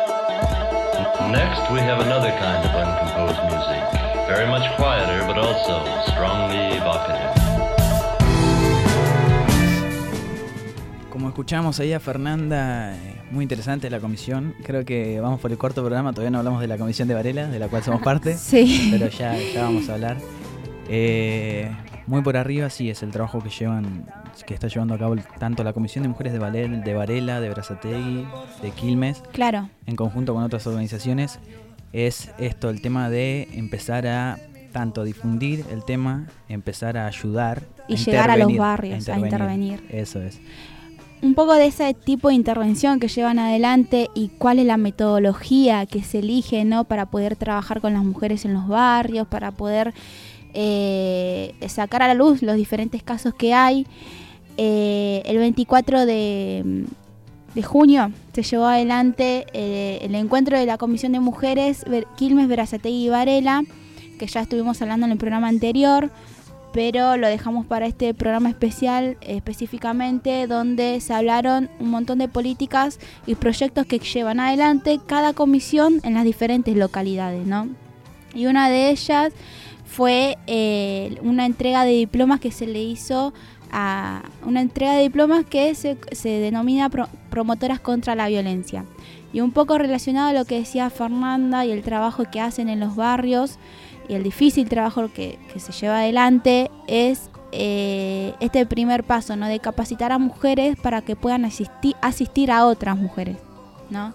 next we have another kind of uncomposed music, very much quieter but also strongly evocative.
Como escuchamos ahí a Fernanda, eh, muy interesante la comisión. Creo que vamos por el cuarto programa, todavía no hablamos de la comisión de Varela, de la cual somos parte.
Sí.
Pero ya, ya vamos a hablar. Eh, muy por arriba, sí, es el trabajo que llevan, que está llevando a cabo tanto la Comisión de Mujeres de Varela, de, Varela, de Berazategui, de Quilmes,
claro,
en conjunto con otras organizaciones. Es esto, el tema de empezar a tanto difundir el tema, empezar a ayudar
y
a
llegar a los
intervenir,
barrios, a intervenir.
a intervenir. Eso es.
Un poco de ese tipo de intervención que llevan adelante y cuál es la metodología que se elige, ¿no?, para poder trabajar con las mujeres en los barrios, para poder eh, sacar a la luz los diferentes casos que hay. Eh, el veinticuatro de junio se llevó adelante eh, el encuentro de la Comisión de Mujeres Quilmes, Berazategui y Varela, que ya estuvimos hablando en el programa anterior, pero lo dejamos para este programa especial eh, específicamente, donde se hablaron un montón de políticas y proyectos que llevan adelante cada comisión en las diferentes localidades, ¿no? Y una de ellas fue eh, una entrega de diplomas que se le hizo a una entrega de diplomas que se, se denomina pro, promotoras contra la violencia. Y un poco relacionado a lo que decía Fernanda y el trabajo que hacen en los barrios y el difícil trabajo que, que se lleva adelante es eh, este primer paso, ¿no?, de capacitar a mujeres para que puedan asistir, asistir a otras mujeres, ¿no?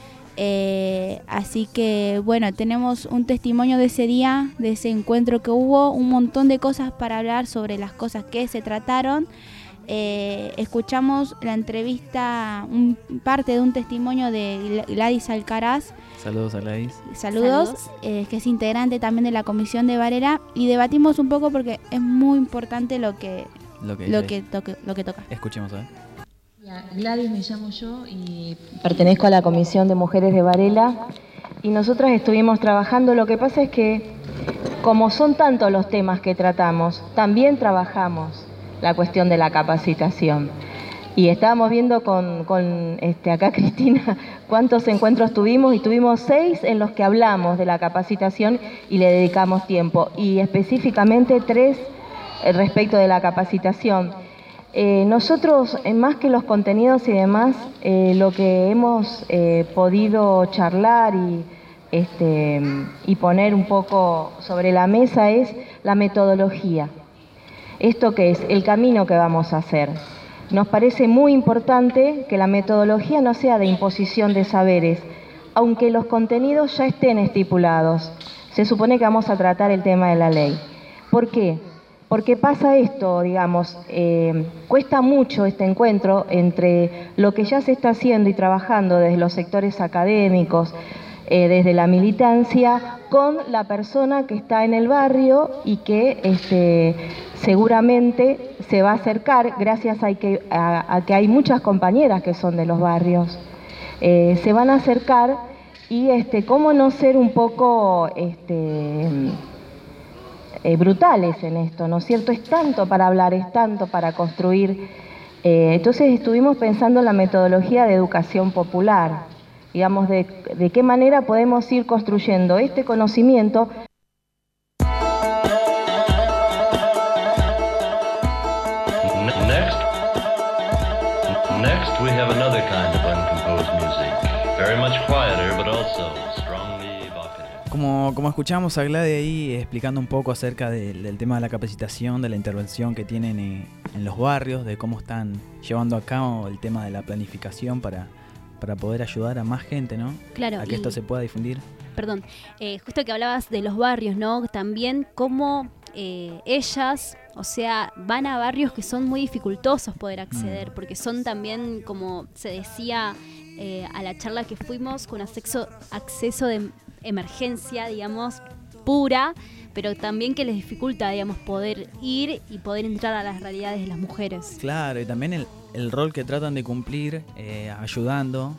Eh, así que bueno, tenemos un testimonio de ese día, de ese encuentro que hubo, un montón de cosas para hablar sobre las cosas que se trataron. Eh, escuchamos la entrevista, un, parte de un testimonio de Gladys Alcaraz.
Saludos a Gladys.
Saludos, Saludos. Eh, que es integrante también de la Comisión de Varela, y debatimos un poco porque es muy importante lo que,
lo que,
lo que, toque, lo que toca.
Escuchemos, a ver.
Gladys me llamo yo y pertenezco a la Comisión de Mujeres de Varela, y nosotras estuvimos trabajando. Lo que pasa es que, como son tantos los temas que tratamos, también trabajamos la cuestión de la capacitación. Y estábamos viendo con, con este, acá Cristina cuántos encuentros tuvimos, y tuvimos seis en los que hablamos de la capacitación y le dedicamos tiempo, y específicamente tres respecto de la capacitación. Eh, nosotros, eh, más que los contenidos y demás, eh, lo que hemos eh, podido charlar y, este, y poner un poco sobre la mesa es la metodología. ¿Esto qué es? El camino que vamos a hacer. Nos parece muy importante que la metodología no sea de imposición de saberes, aunque los contenidos ya estén estipulados, se supone que vamos a tratar el tema de la ley. ¿Por qué? Porque pasa esto, digamos, eh, cuesta mucho este encuentro entre lo que ya se está haciendo y trabajando desde los sectores académicos, eh, desde la militancia, con la persona que está en el barrio y que este, seguramente se va a acercar, gracias a que, a, a que hay muchas compañeras que son de los barrios, eh, se van a acercar y este, cómo no ser un poco... Este, Eh, brutales en esto, ¿no es cierto? Es tanto para hablar, es tanto para construir. Eh, entonces estuvimos pensando en la metodología de educación popular, digamos, de, de qué manera podemos ir construyendo este conocimiento.
Next, next we have another kind of uncomposed music, very much quieter but also strongly evocative.
Como, como escuchamos a Gladys ahí explicando un poco acerca de, del tema de la capacitación, de la intervención que tienen eh, en los barrios, de cómo están llevando a cabo el tema de la planificación para, para poder ayudar a más gente, ¿no?
Claro,
a que esto se pueda difundir.
Perdón, eh, justo que hablabas de los barrios, ¿no? También cómo eh, ellas, o sea, van a barrios que son muy dificultosos poder acceder, mm. porque son también, como se decía eh, a la charla que fuimos, con acceso, acceso de emergencia, digamos, pura, pero también que les dificulta, digamos, poder ir y poder entrar a las realidades de las mujeres.
Claro, y también el, el rol que tratan de cumplir eh, ayudando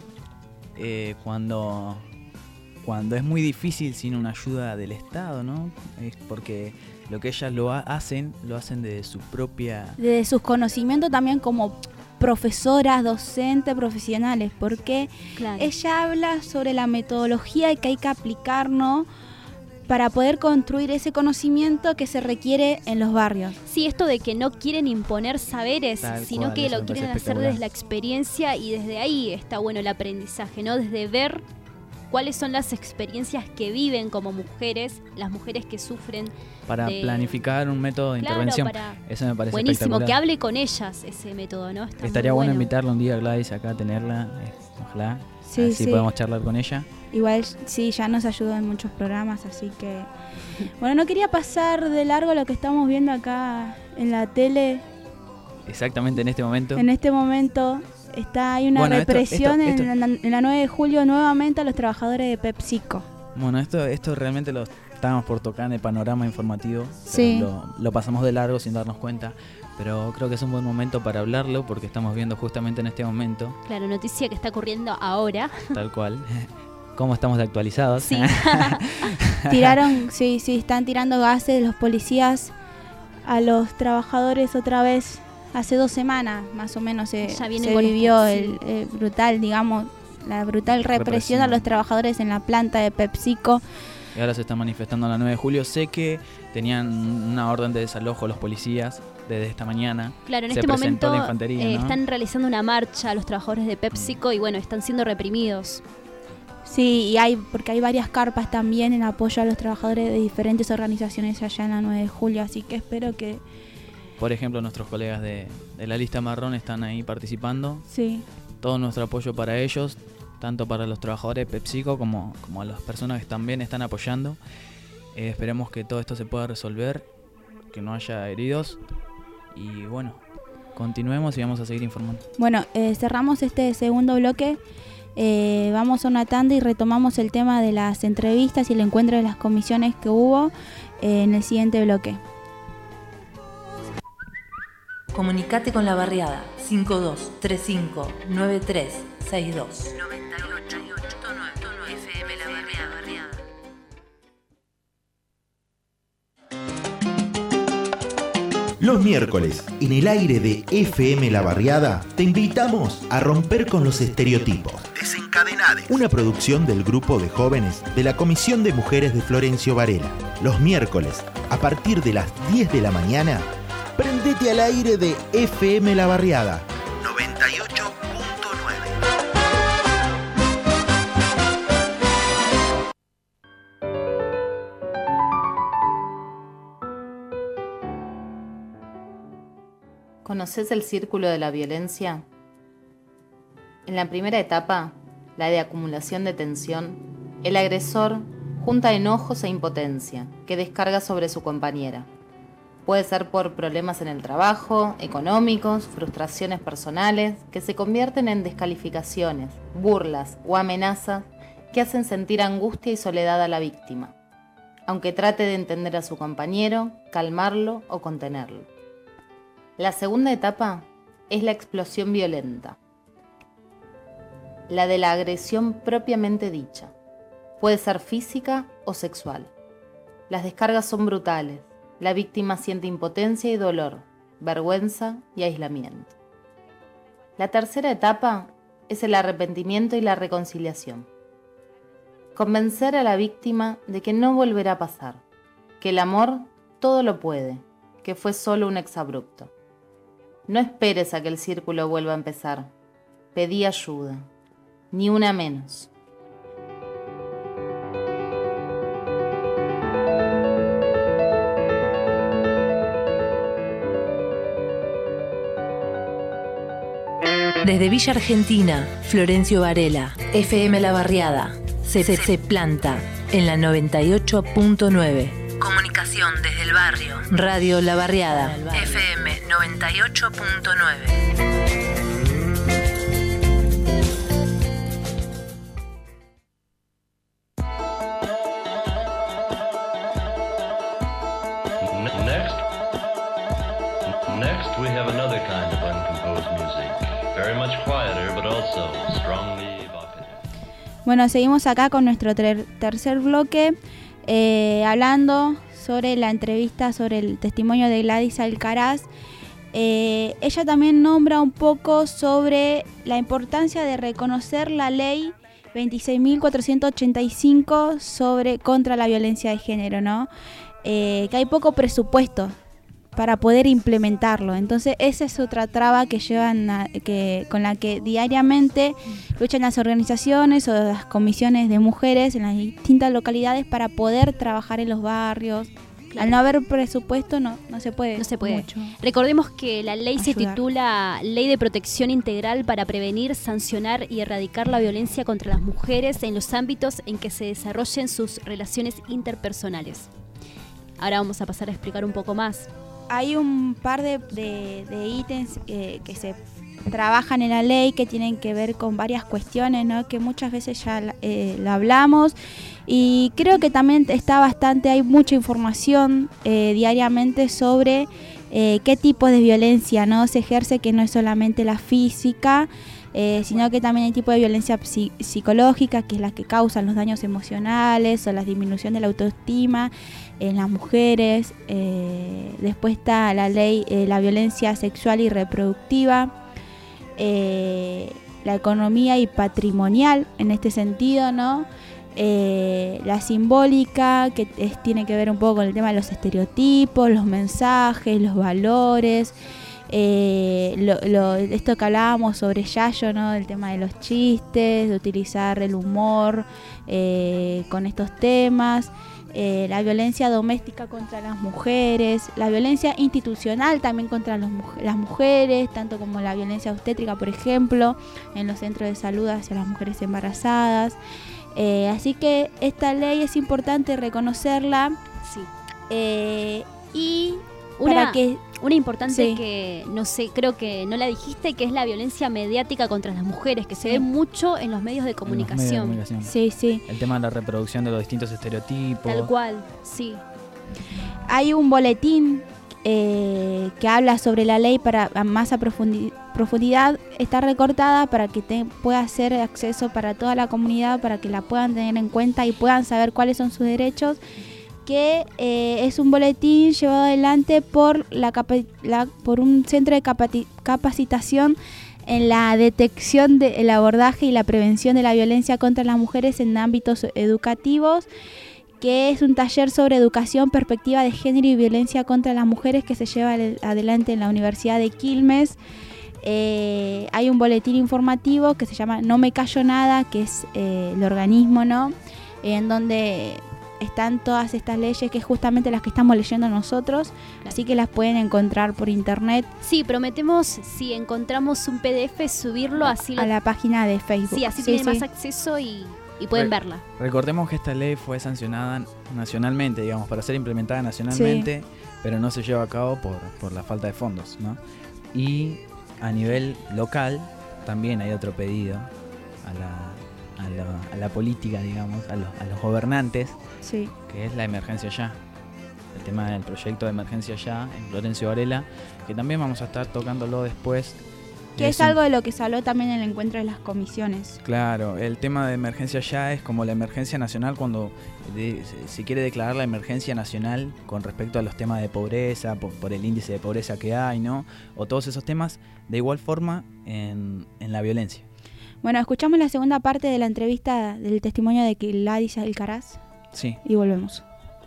eh, cuando, cuando es muy difícil sin una ayuda del Estado, ¿no? Es porque lo que ellas lo ha, hacen, lo hacen de su propia...
De sus conocimientos también como profesoras, docentes, profesionales, porque claro. ella habla sobre la metodología y que hay que aplicar, ¿no?, para poder construir ese conocimiento que se requiere en los barrios.
Sí, esto de que no quieren imponer saberes,
Tal
sino
cual,
que lo quieren hacer desde la experiencia, y desde ahí está bueno el aprendizaje, ¿no? Desde ver cuáles son las experiencias que viven como mujeres, las mujeres que sufren.
Para
de...
planificar un método de
claro,
intervención.
Para...
Eso me parece
buenísimo,
espectacular.
que hable con ellas ese método, ¿no? Está
Estaría
muy
bueno,
bueno
invitarla un día a Gladys acá a tenerla, eh, ojalá.
Sí,
así
sí.
podemos charlar con ella.
Igual sí, ya nos ayudó en muchos programas, así que... Bueno, no quería pasar de largo lo que estamos viendo acá en la tele.
Exactamente en este momento.
En este momento está hay una
bueno,
represión
esto, esto,
en,
esto.
La, en la nueve de julio nuevamente a los trabajadores de PepsiCo.
Bueno, esto, esto realmente lo estábamos por tocar en el panorama informativo.
Sí.
Lo, lo pasamos de largo sin darnos cuenta. Pero creo que es un buen momento para hablarlo porque estamos viendo justamente en este momento.
Claro, noticia que está ocurriendo ahora.
Tal cual. ¿Cómo estamos de actualizados?
Sí.
Tiraron, sí, sí, están tirando gases los policías a los trabajadores otra vez. Hace dos semanas más o menos se, se vivió el, el brutal, digamos, la brutal represión, represión a los trabajadores en la planta de PepsiCo.
Y ahora se está manifestando en la nueve de julio. Sé que tenían una orden de desalojo los policías desde esta mañana.
Claro, en
se
este
presentó
momento
la infantería,
eh,
¿no?
están realizando una marcha los trabajadores de PepsiCo y bueno, están siendo reprimidos.
Sí, y hay porque hay varias carpas también en apoyo a los trabajadores de diferentes organizaciones allá en la nueve de julio, así que espero que...
Por ejemplo, nuestros colegas de, de la lista marrón están ahí participando.
Sí.
Todo nuestro apoyo para ellos, tanto para los trabajadores de PepsiCo como, como a las personas que también están apoyando. Eh, esperemos que todo esto se pueda resolver, que no haya heridos y bueno, continuemos y vamos a seguir informando.
Bueno, eh, cerramos este segundo bloque. Eh, vamos a una tanda y retomamos el tema de las entrevistas y el encuentro de las comisiones que hubo eh, en el siguiente bloque.
Comunicate con la barriada cinco dos tres cinco nueve tres seis dos. noventa y ocho punto nueve F M La Barriada.
Los miércoles, en el aire de F M La Barriada, te invitamos a romper con los estereotipos. Desencadenades. Una producción del grupo de jóvenes de la Comisión de Mujeres de Florencio Varela. Los miércoles, a partir de las diez de la mañana, prendete al aire de F M La Barriada noventa y ocho punto nueve.
¿Conoces el círculo de la violencia? En la primera etapa, la de acumulación de tensión, el agresor junta enojos e impotencia que descarga sobre su compañera. Puede ser por problemas en el trabajo, económicos, frustraciones personales, que se convierten en descalificaciones, burlas o amenazas que hacen sentir angustia y soledad a la víctima, aunque trate de entender a su compañero, calmarlo o contenerlo. La segunda etapa es la explosión violenta, la de la agresión propiamente dicha. Puede ser física o sexual. Las descargas son brutales. La víctima siente impotencia y dolor, vergüenza y aislamiento. La tercera etapa es el arrepentimiento y la reconciliación. Convencer a la víctima de que no volverá a pasar, que el amor todo lo puede, que fue solo un exabrupto. No esperes a que el círculo vuelva a empezar. Pedí ayuda, ni una menos.
Desde Villa Argentina, Florencio Varela, F M La Barriada, se, se, se planta en la noventa y ocho punto nueve. Comunicación desde el barrio. Radio La Barriada, F M noventa y ocho punto nueve.
Next, next we have another kind of uncomposed music. Very much quieter, but also strongly evocative.
Bueno, seguimos acá con nuestro ter- tercer bloque, eh, hablando sobre la entrevista, sobre el testimonio de Gladys Alcaraz. Eh, ella también nombra un poco sobre la importancia de reconocer la ley veintiséis mil cuatrocientos ochenta y cinco sobre contra la violencia de género, ¿no? Eh, que hay poco presupuesto para poder implementarlo. Entonces esa es otra traba que llevan a, que con la que diariamente luchan las organizaciones o las comisiones de mujeres en las distintas localidades para poder trabajar en los barrios. Claro. Al no haber presupuesto no, no se puede.
No se puede.
Mucho.
Recordemos que la ley
Ayudar.
se titula Ley de Protección Integral para prevenir, sancionar y erradicar la violencia contra las mujeres en los ámbitos en que se desarrollen sus relaciones interpersonales. Ahora vamos a pasar a explicar un poco más.
Hay un par de, de, de ítems eh, que se trabajan en la ley que tienen que ver con varias cuestiones, ¿no? Que muchas veces ya eh, lo hablamos y creo que también está bastante, hay mucha información eh, diariamente sobre eh, qué tipos de violencia, ¿no? se ejerce, que no es solamente la física, eh, sino que también hay tipo de violencia psi- psicológica, que es la que causan los daños emocionales o la disminución de la autoestima en las mujeres. Eh, después está la ley, eh, la violencia sexual y reproductiva, eh, la economía y patrimonial en este sentido, ¿no? Eh, la simbólica, que es, tiene que ver un poco con el tema de los estereotipos, los mensajes, los valores, eh, lo, lo, esto que hablábamos sobre Yayo, ¿no? El tema de los chistes, de utilizar el humor eh, con estos temas. Eh, la violencia doméstica contra las mujeres, la violencia institucional también contra los, las mujeres, tanto como la violencia obstétrica, por ejemplo, en los centros de salud hacia las mujeres embarazadas. Eh, así que esta ley es importante reconocerla.
Sí.
Eh, y
una,
para que
una importante
sí.
que no sé, creo que no la dijiste, que es la violencia mediática contra las mujeres, que se
Sí.
ve mucho en los medios de comunicación.
Medios de comunicación.
Sí, sí.
El tema de la reproducción de los distintos estereotipos.
Tal cual, sí.
Hay un boletín eh, que habla sobre la ley para a más a profundi- profundidad. Está recortada para que te, pueda hacer acceso para toda la comunidad, para que la puedan tener en cuenta y puedan saber cuáles son sus derechos. Que eh, es un boletín llevado adelante por, la, capa- la por un centro de capati- capacitación en la detección, de, el abordaje y la prevención de la violencia contra las mujeres en ámbitos educativos, que es un taller sobre educación, perspectiva de género y violencia contra las mujeres que se lleva adelante en la Universidad de Quilmes. Eh, hay un boletín informativo que se llama No me callo nada, que es eh, el organismo, ¿no? En donde están todas estas leyes, que es justamente las que estamos leyendo nosotros, así que las pueden encontrar por internet.
Sí, prometemos, si encontramos un P D F, subirlo así
a
lo...
la página de Facebook.
Sí, así
sí,
tienen
sí.
más acceso y y pueden
Re-
verla.
Recordemos que esta ley fue sancionada nacionalmente, digamos, para ser implementada nacionalmente, sí. pero no se lleva a cabo por, por la falta de fondos, ¿no? Y a nivel local también hay otro pedido a la, a la, a la política, digamos, a los, a los gobernantes,
sí.
que es la emergencia ya. El tema del proyecto de emergencia ya en Florencio Varela, que también vamos a estar tocándolo después.
Que es, es algo de lo que se habló también en el encuentro de las comisiones.
Claro, el tema de emergencia ya es como la emergencia nacional cuando de, se quiere declarar la emergencia nacional con respecto a los temas de pobreza, por, por el índice de pobreza que hay, ¿no? O todos esos temas, de igual forma en, en la violencia.
Bueno, escuchamos la segunda parte de la entrevista del testimonio de Gladys Alcaraz.
Sí.
Y volvemos.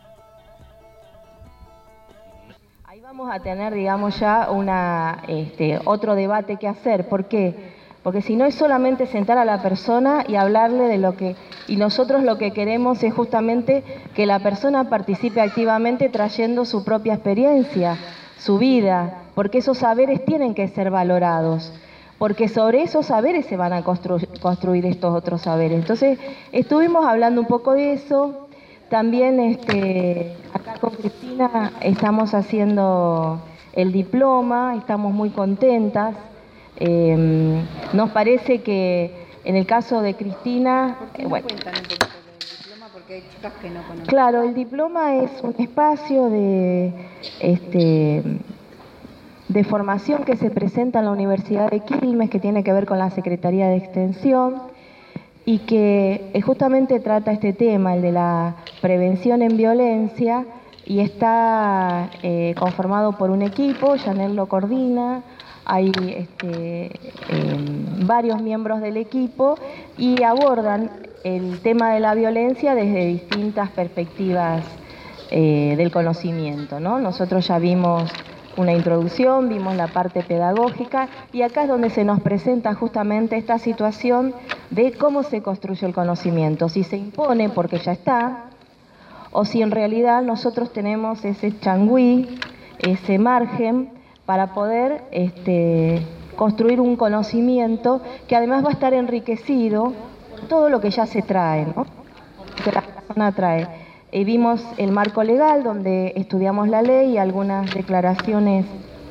Vamos a tener, digamos, ya una, este, otro debate que hacer. ¿Por qué? Porque si no es solamente sentar a la persona y hablarle de lo que... Y nosotros lo que queremos es justamente que la persona participe activamente trayendo su propia experiencia, su vida, porque esos saberes tienen que ser valorados, porque sobre esos saberes se van a constru- construir estos otros saberes. Entonces, estuvimos hablando un poco de eso. También este, acá con Cristina estamos haciendo el diploma, estamos muy contentas. Eh, nos parece que en el caso de Cristina...
¿Por qué no
bueno,
cuentan un poquito del diploma? Porque hay chicas que no conocen.
Claro, el diploma es un espacio de, este, de formación que se presenta en la Universidad de Quilmes, que tiene que ver con la Secretaría de Extensión, y que justamente trata este tema, el de la prevención en violencia, y está eh, conformado por un equipo, Janel lo coordina, hay este, eh, varios miembros del equipo y abordan el tema de la violencia desde distintas perspectivas eh, del conocimiento, ¿no? Nosotros ya vimos una introducción, vimos la parte pedagógica y acá es donde se nos presenta justamente esta situación de cómo se construye el conocimiento, si se impone porque ya está, o si en realidad nosotros tenemos ese changüí, ese margen para poder este, construir un conocimiento que además va a estar enriquecido por todo lo que ya se trae, ¿no? Que la persona trae. Eh, vimos el marco legal donde estudiamos la ley y algunas declaraciones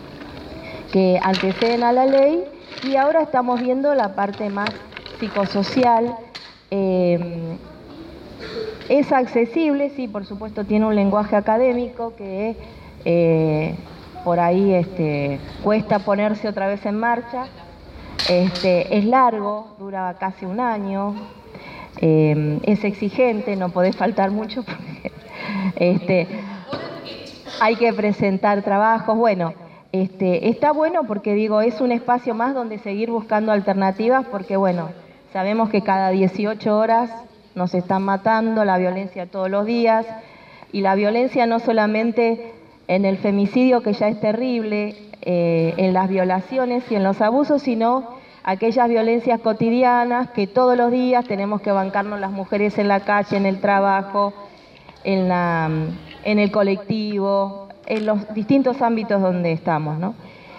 que anteceden a la ley y ahora estamos viendo la parte más psicosocial. Eh, es accesible, sí, por supuesto tiene un lenguaje académico que eh, por ahí este, cuesta ponerse otra vez en marcha. Este, es largo, dura casi un año. Eh, es exigente, no podés faltar mucho porque este, hay que presentar trabajos. Bueno, este, está bueno porque digo, es un espacio más donde seguir buscando alternativas porque bueno, sabemos que cada dieciocho horas nos están matando, la violencia todos los días y la violencia no solamente en el femicidio que ya es terrible, eh, en las violaciones y en los abusos, sino aquellas violencias cotidianas que todos los días tenemos que bancarnos las mujeres en la calle, en el trabajo, en, la, en el colectivo, en los distintos ámbitos donde estamos, ¿no?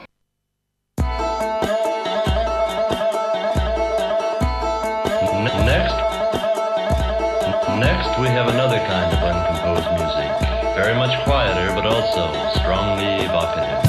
Next, next we have another kind of uncomposed music, very much quieter but also strongly evocative.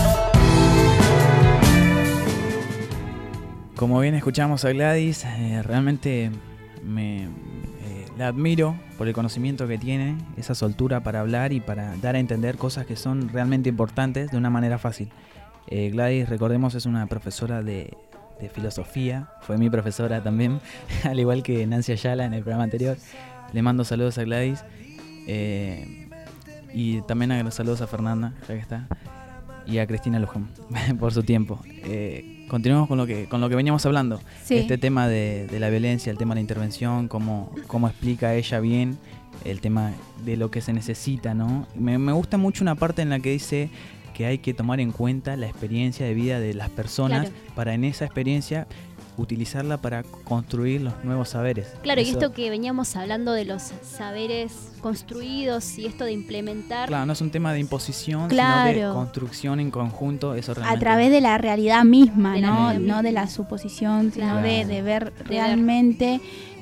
Como bien escuchamos a Gladys, eh, realmente me eh, la admiro por el conocimiento que tiene, esa soltura para hablar y para dar a entender cosas que son realmente importantes de una manera fácil. Eh, Gladys, recordemos, es una profesora de, de filosofía, fue mi profesora también, al igual que Nancy Ayala en el programa anterior. Le mando saludos a Gladys eh, y también a, saludos a Fernanda, ya que está, y a Cristina Luján por su tiempo. Eh, Continuemos con lo que con lo que veníamos hablando,
sí.
Este tema de, de la violencia, el tema de la intervención, cómo, cómo explica ella bien el tema de lo que se necesita, ¿no? Me, me gusta mucho una parte en la que dice que hay que tomar en cuenta la experiencia de vida de las personas, claro, para en esa experiencia utilizarla para construir los nuevos saberes.
Claro,
Eso,
y esto que veníamos hablando de los saberes construidos y esto de implementar.
Claro, no es un tema de imposición,
claro,
sino de construcción en conjunto. Eso realmente,
a través de la realidad misma,
de
¿no?
La
no de la suposición, sino
claro,
de, de ver
de
realmente
ver.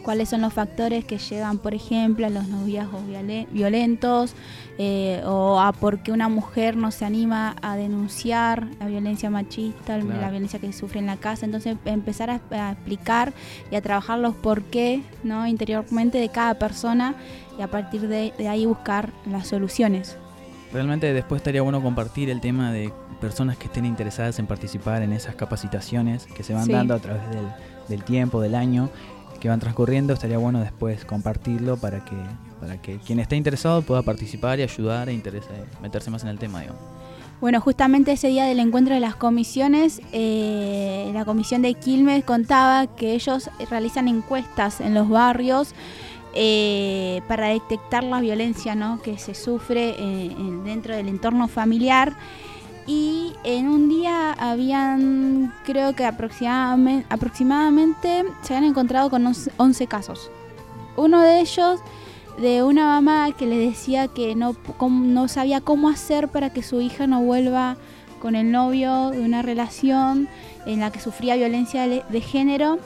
cuáles son los factores que llevan, por ejemplo, a los noviazgos violentos, eh, o a por qué una mujer no se anima a denunciar la violencia machista, claro. la violencia que sufre en la casa. Entonces empezar a, a explicar y a trabajar los por qué, ¿no? interiormente de cada persona, y a partir de, de ahí buscar las soluciones.
Realmente después estaría bueno compartir el tema de personas que estén interesadas en participar en esas capacitaciones que se van sí. dando a través del, del tiempo, del año que van transcurriendo. Estaría bueno después compartirlo para que para que quien esté interesado pueda participar y ayudar e interese, meterse más en el tema, digamos.
Bueno, justamente ese día del encuentro de las comisiones, eh, la comisión de Quilmes contaba que ellos realizan encuestas en los barrios eh, para detectar la violencia, ¿no? que se sufre eh, dentro del entorno familiar. Y en un día habían, creo que aproximadamente, aproximadamente se habían encontrado con once casos. Uno de ellos de una mamá que le decía que no, no sabía cómo hacer para que su hija no vuelva con el novio de una relación en la que sufría violencia de, de género.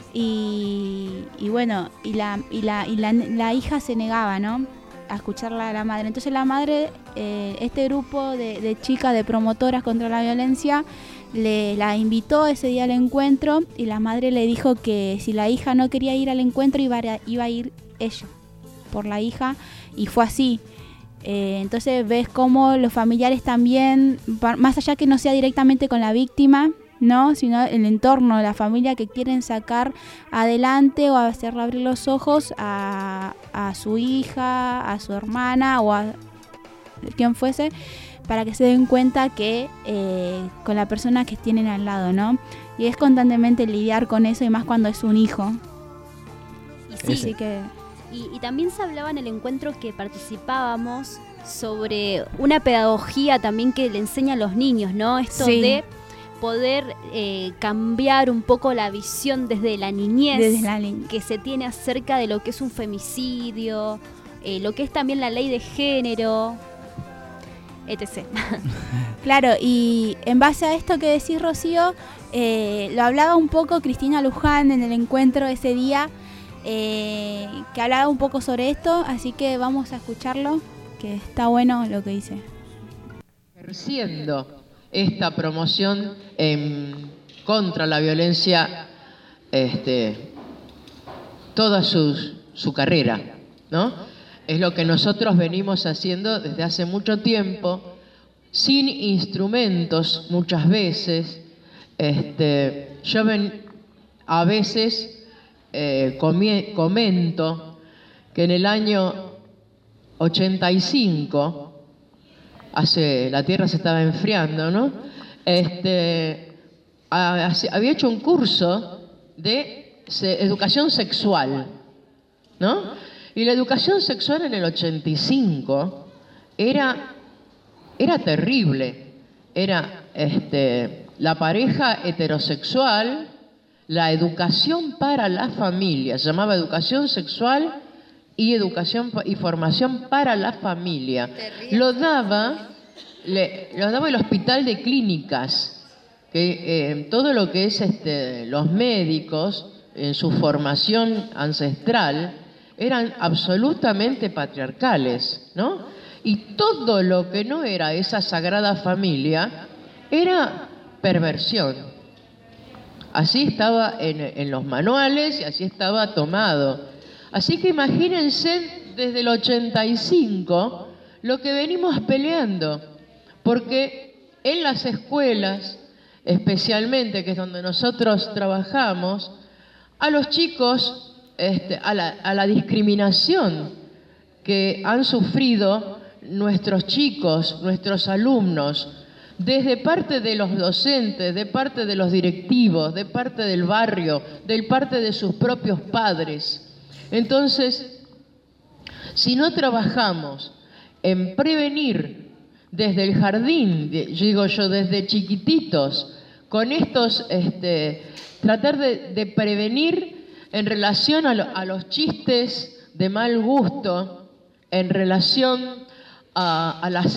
Y, y bueno, y, la, y, la, y la, la hija se negaba, ¿no? a escucharla a la madre. Entonces la madre, eh, este grupo de, de chicas, de promotoras contra la violencia, le, la invitó ese día al encuentro, y la madre le dijo que si la hija no quería ir al encuentro, iba a, iba a ir ella por la hija, y fue así. Eh, entonces ves cómo los familiares también, más allá que no sea directamente con la víctima, ¿no? sino el entorno, la familia, que quieren sacar adelante o hacerle abrir los ojos a, a su hija, a su hermana o a quien fuese, para que se den cuenta que eh, con la persona que tienen al lado, ¿no? Y es constantemente lidiar con eso, y más cuando es un hijo.
Y sí, Así que... y, y también se hablaba en el encuentro que participábamos sobre una pedagogía también que le enseña a los niños, ¿no? Esto sí. de poder eh, cambiar un poco la visión desde la niñez
desde la ni-
que se tiene acerca de lo que es un femicidio, eh, lo que es también la ley de género, etcétera.
Claro, y en base a esto que decís, Rocío, eh, lo hablaba un poco Cristina Luján en el encuentro ese día, eh, que hablaba un poco sobre esto, así que vamos a escucharlo, que está bueno lo que dice.
Ejerciendo esta promoción en contra la violencia, este, toda su, su carrera, ¿no? Es lo que nosotros venimos haciendo desde hace mucho tiempo, sin instrumentos muchas veces. Este, yo ven, a veces eh, comie, comento que en el año ochenta y cinco, hace, la Tierra se estaba enfriando, ¿no? Este, había hecho un curso de se, educación sexual, ¿no? Y la educación sexual en el ochenta y cinco era, era terrible. Era este, la pareja heterosexual, la educación para la familia, se llamaba educación sexual y educación y formación para la familia. Lo daba, le, lo daba el Hospital de Clínicas, que eh, todo lo que es este, los médicos en su formación ancestral eran absolutamente patriarcales, ¿no? Y todo lo que no era esa sagrada familia era perversión. Así estaba en, en los manuales y así estaba tomado. Así que imagínense desde el ochenta y cinco lo que venimos peleando, porque en las escuelas, especialmente, que es donde nosotros trabajamos, a los chicos, este, a, la, a la discriminación que han sufrido nuestros chicos, nuestros alumnos, desde parte de los docentes, de parte de los directivos, de parte del barrio, de parte de sus propios padres. Entonces, si no trabajamos en prevenir desde el jardín, digo yo, desde chiquititos, con estos, este, tratar de, de prevenir en relación a, lo, a los chistes de mal gusto, en relación a, a la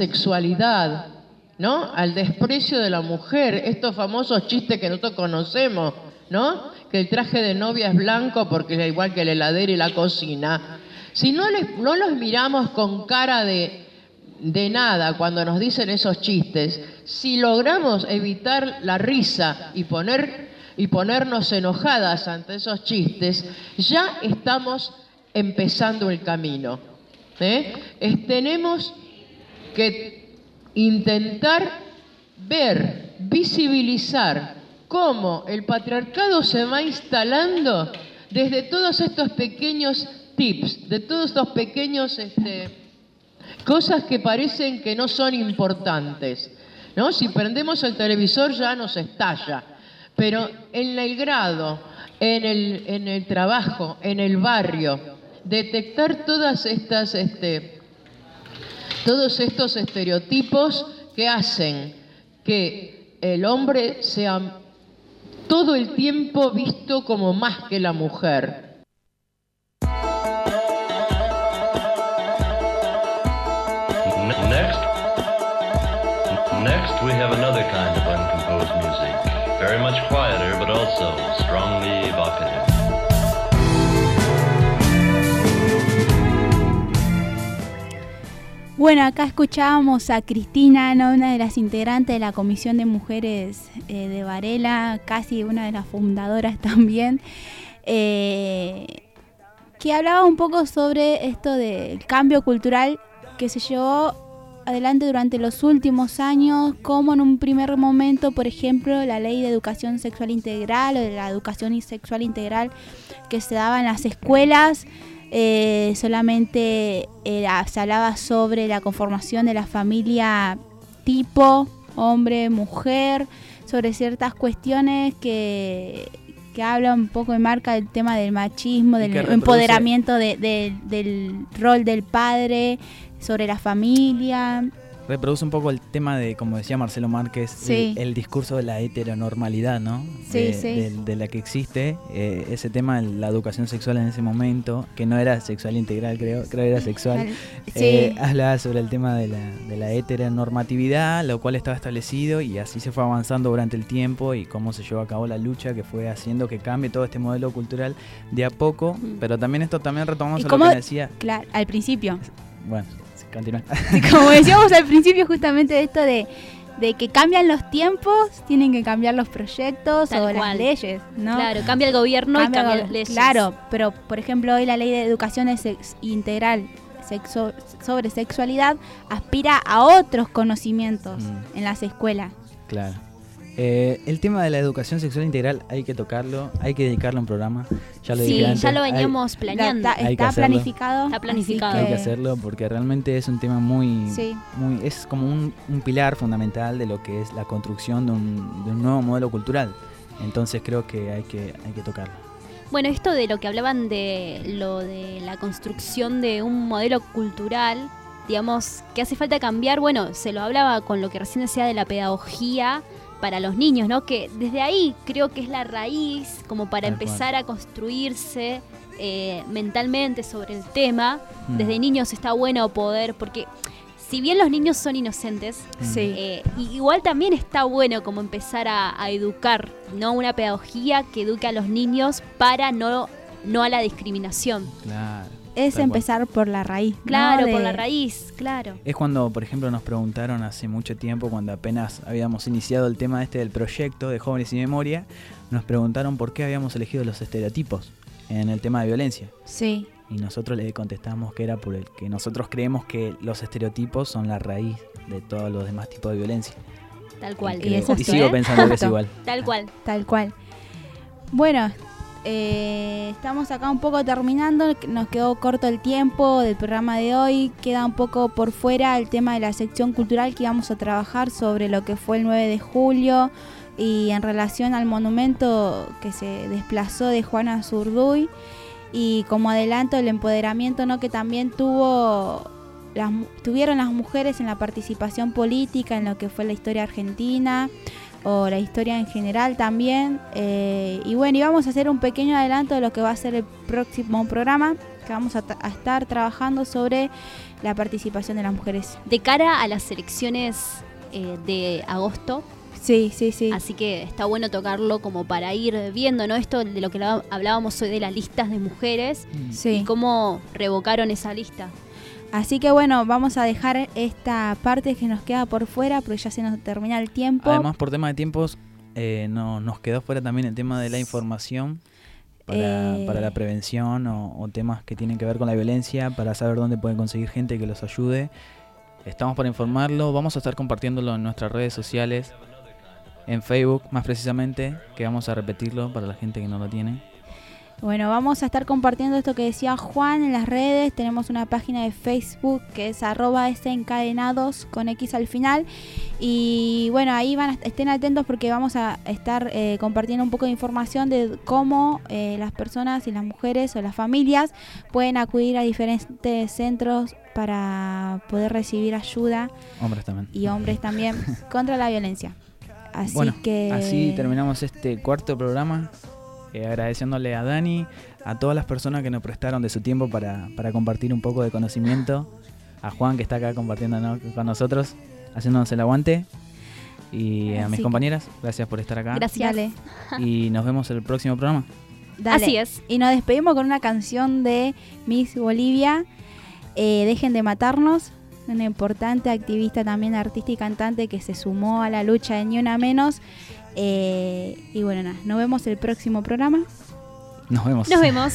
sexualidad, ¿no? Al desprecio de la mujer, estos famosos chistes que nosotros conocemos, ¿no? Que el traje de novia es blanco porque es igual que la heladera y la cocina. Si no, les, no los miramos con cara de, de nada cuando nos dicen esos chistes, si logramos evitar la risa y, poner, y ponernos enojadas ante esos chistes, ya estamos empezando el camino. ¿eh? Es, tenemos que intentar ver, visibilizar cómo el patriarcado se va instalando desde todos estos pequeños tips, de todos estos pequeños este, cosas que parecen que no son importantes, ¿no? Si prendemos el televisor ya nos estalla, pero en el grado, en el, en el trabajo, en el barrio, detectar todas estas, este, todos estos estereotipos que hacen que el hombre sea todo el tiempo visto como más que la mujer.
Next, next we have another kind of uncomposed music, very much quieter but also strongly evocative.
Bueno, acá escuchábamos a Cristina, ¿no? Una de las integrantes de la Comisión de Mujeres eh, de Varela, casi una de las fundadoras también, eh, que hablaba un poco sobre esto del cambio cultural que se llevó adelante durante los últimos años, como en un primer momento, por ejemplo, la ley de educación sexual integral o de la educación sexual integral que se daba en las escuelas. Eh, solamente era, se hablaba sobre la conformación de la familia tipo, hombre, mujer, sobre ciertas cuestiones que, que hablan un poco y marca el tema del machismo, del empoderamiento de, de, del rol del padre sobre la familia.
Reproduce un poco el tema de, como decía Marcelo Márquez,
sí.
el, el discurso de la heteronormalidad, ¿no?
Sí,
de,
sí.
De, de la que existe, eh, ese tema de la educación sexual en ese momento, que no era sexual integral, creo, creo que era sexual,
sí.
eh, hablaba sobre el tema de la, de la heteronormatividad, lo cual estaba establecido y así se fue avanzando durante el tiempo y cómo se llevó a cabo la lucha que fue haciendo que cambie todo este modelo cultural de a poco, mm. pero también esto también retomamos a lo que decía.
Claro, al principio.
Bueno. Continúa.
Como decíamos al principio, justamente de esto de, de que cambian los tiempos, tienen que cambiar los proyectos Tal o cual. Las leyes, ¿no?
Claro, cambia el gobierno cambia y cambia las leyes.
Claro, pero por ejemplo hoy la ley de educación sex integral sexo, sobre sexualidad aspira a otros conocimientos mm. en las escuelas.
Claro. Eh, el tema de la educación sexual integral hay que tocarlo, hay que dedicarle un programa. Ya lo
sí,
dije antes,
ya lo veníamos
hay,
planeando.
Está, está planificado.
Está planificado.
Hay que hacerlo porque realmente es un tema muy,
sí.
muy es como un, un pilar fundamental de lo que es la construcción de un, de un nuevo modelo cultural. Entonces creo que hay que hay que tocarlo.
Bueno, esto de lo que hablaban de lo de la construcción de un modelo cultural, digamos, que hace falta cambiar, bueno, se lo hablaba con lo que recién decía de la pedagogía para los niños, ¿no? Que desde ahí creo que es la raíz como para Tal empezar cual. a construirse eh, mentalmente sobre el tema. Mm. Desde niños está bueno poder, porque si bien los niños son inocentes,
sí.
eh, igual también está bueno como empezar a, a educar, ¿no? Una pedagogía que eduque a los niños para no, no a la discriminación.
Claro.
Es empezar por la raíz.
Claro,
¿no? de...
por la raíz, claro.
Es cuando, por ejemplo, nos preguntaron hace mucho tiempo, cuando apenas habíamos iniciado el tema este del proyecto de Jóvenes y Memoria, nos preguntaron por qué habíamos elegido los estereotipos en el tema de violencia.
Sí.
Y nosotros le contestamos que era por el que nosotros creemos que los estereotipos son la raíz de todos los demás tipos de violencia.
Tal cual.
Y, y, eso y sigo pensando que es igual.
Tal cual.
Tal cual. Bueno, Eh, estamos acá un poco terminando, nos quedó corto el tiempo del programa de hoy, queda un poco por fuera el tema de la sección cultural que íbamos a trabajar sobre lo que fue el nueve de julio y en relación al monumento que se desplazó de Juana Zurduy y como adelanto el empoderamiento, ¿no? que también tuvo las, tuvieron las mujeres en la participación política en lo que fue la historia argentina o la historia en general también, eh, y bueno, y vamos a hacer un pequeño adelanto de lo que va a ser el próximo programa, que vamos a, a estar trabajando sobre la participación de las mujeres.
De cara a las elecciones eh, de agosto,
Sí, sí, sí.
Así que está bueno tocarlo como para ir viendo, ¿no? Esto de lo que hablábamos hoy de las listas de mujeres
sí.
y cómo revocaron esa lista.
Así que bueno, vamos a dejar esta parte que nos queda por fuera porque ya se nos termina el tiempo.
Además, por tema de tiempos, eh, no, nos quedó fuera también el tema de la información para,
eh...
para la prevención o, o temas que tienen que ver con la violencia, para saber dónde pueden conseguir gente que los ayude. Estamos para informarlo, vamos a estar compartiéndolo en nuestras redes sociales. En Facebook, más precisamente, que vamos a repetirlo para la gente que no lo tiene.
Bueno, vamos a estar compartiendo esto que decía Juan en las redes. Tenemos una página de Facebook que es arroba desencadenados con X al final. Y bueno, ahí van a, estén atentos porque vamos a estar eh, compartiendo un poco de información de cómo eh, las personas y las mujeres o las familias pueden acudir a diferentes centros para poder recibir ayuda.
Hombres también.
Y hombres también contra la violencia. Así
bueno,
que
así terminamos este cuarto programa, eh, agradeciéndole a Dani, a todas las personas que nos prestaron de su tiempo para, para compartir un poco de conocimiento, a Juan que está acá compartiendo, ¿no?, con nosotros, haciéndonos el aguante, y a
así
mis
que...
compañeras, gracias por estar acá.
Gracias.
Dale.
Y nos vemos en el próximo programa.
Dale.
Así es.
Y nos despedimos con una canción de Miss Bolivia, eh, Dejen de Matarnos. Una importante activista también, artista y cantante que se sumó a la lucha de Ni Una Menos. Eh, y bueno, nada, nos vemos el próximo programa.
Nos vemos.
Nos vemos.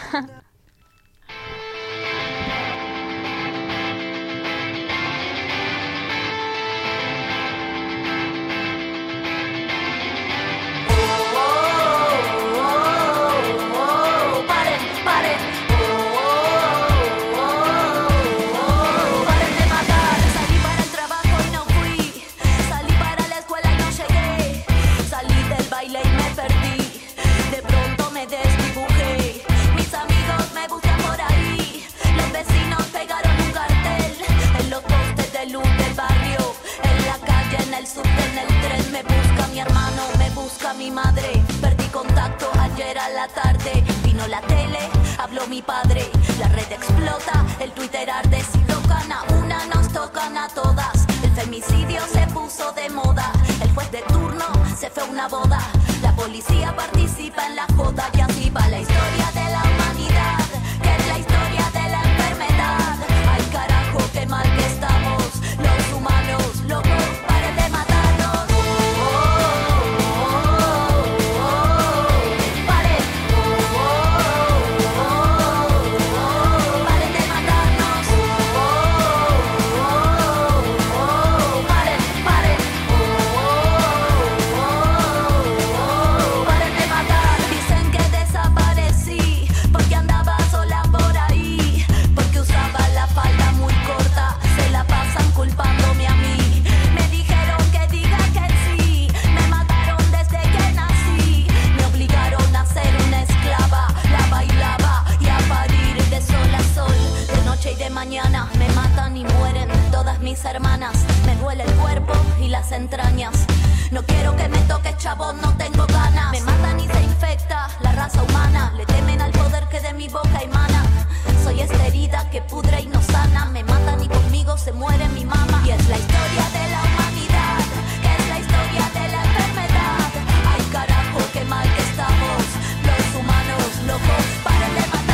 Mi madre, perdí contacto ayer a la tarde. Vino la tele, habló mi padre. La red explota, el Twitter arde. Si tocan a una, nos tocan a todas. El femicidio se puso de moda. El juez de turno se fue a una boda. La policía participa en la joda. Y así va la historia de la humanidad, que es la historia de la enfermedad. Ay carajo, qué mal que estamos los humanos, locos, paren de matarnos. Mañana me matan y mueren todas mis hermanas. Me duele el cuerpo y las entrañas. No quiero que me toques, chabón, no tengo ganas. Me matan y se infecta la raza humana. Le temen al poder que de mi boca emana. Soy esta herida que pudre y no sana. Me matan y conmigo se muere mi mamá. Y es la historia de la humanidad, que es la historia de la enfermedad. Ay carajo, qué mal que estamos los humanos, locos, paren de matarnos.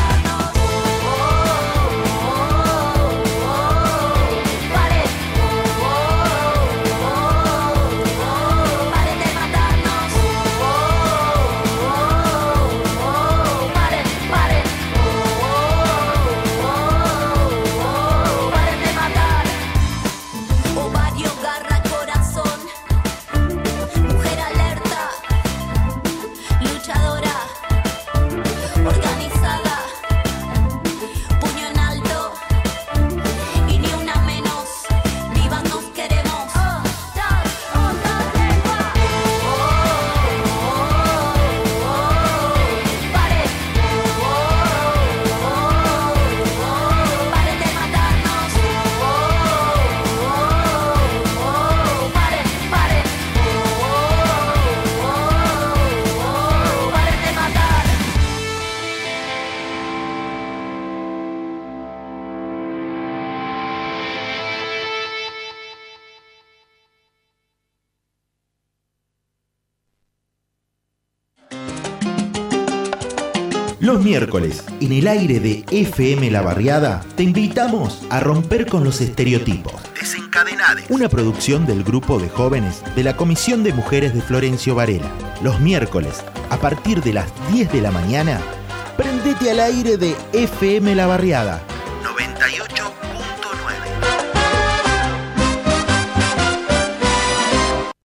Los miércoles, en el aire de F M La Barriada, te invitamos a romper con los estereotipos. Desencadenade. Una producción del grupo de jóvenes de la Comisión de Mujeres de Florencio Varela. Los miércoles, a partir de las diez de la mañana, prendete al aire de F M La Barriada.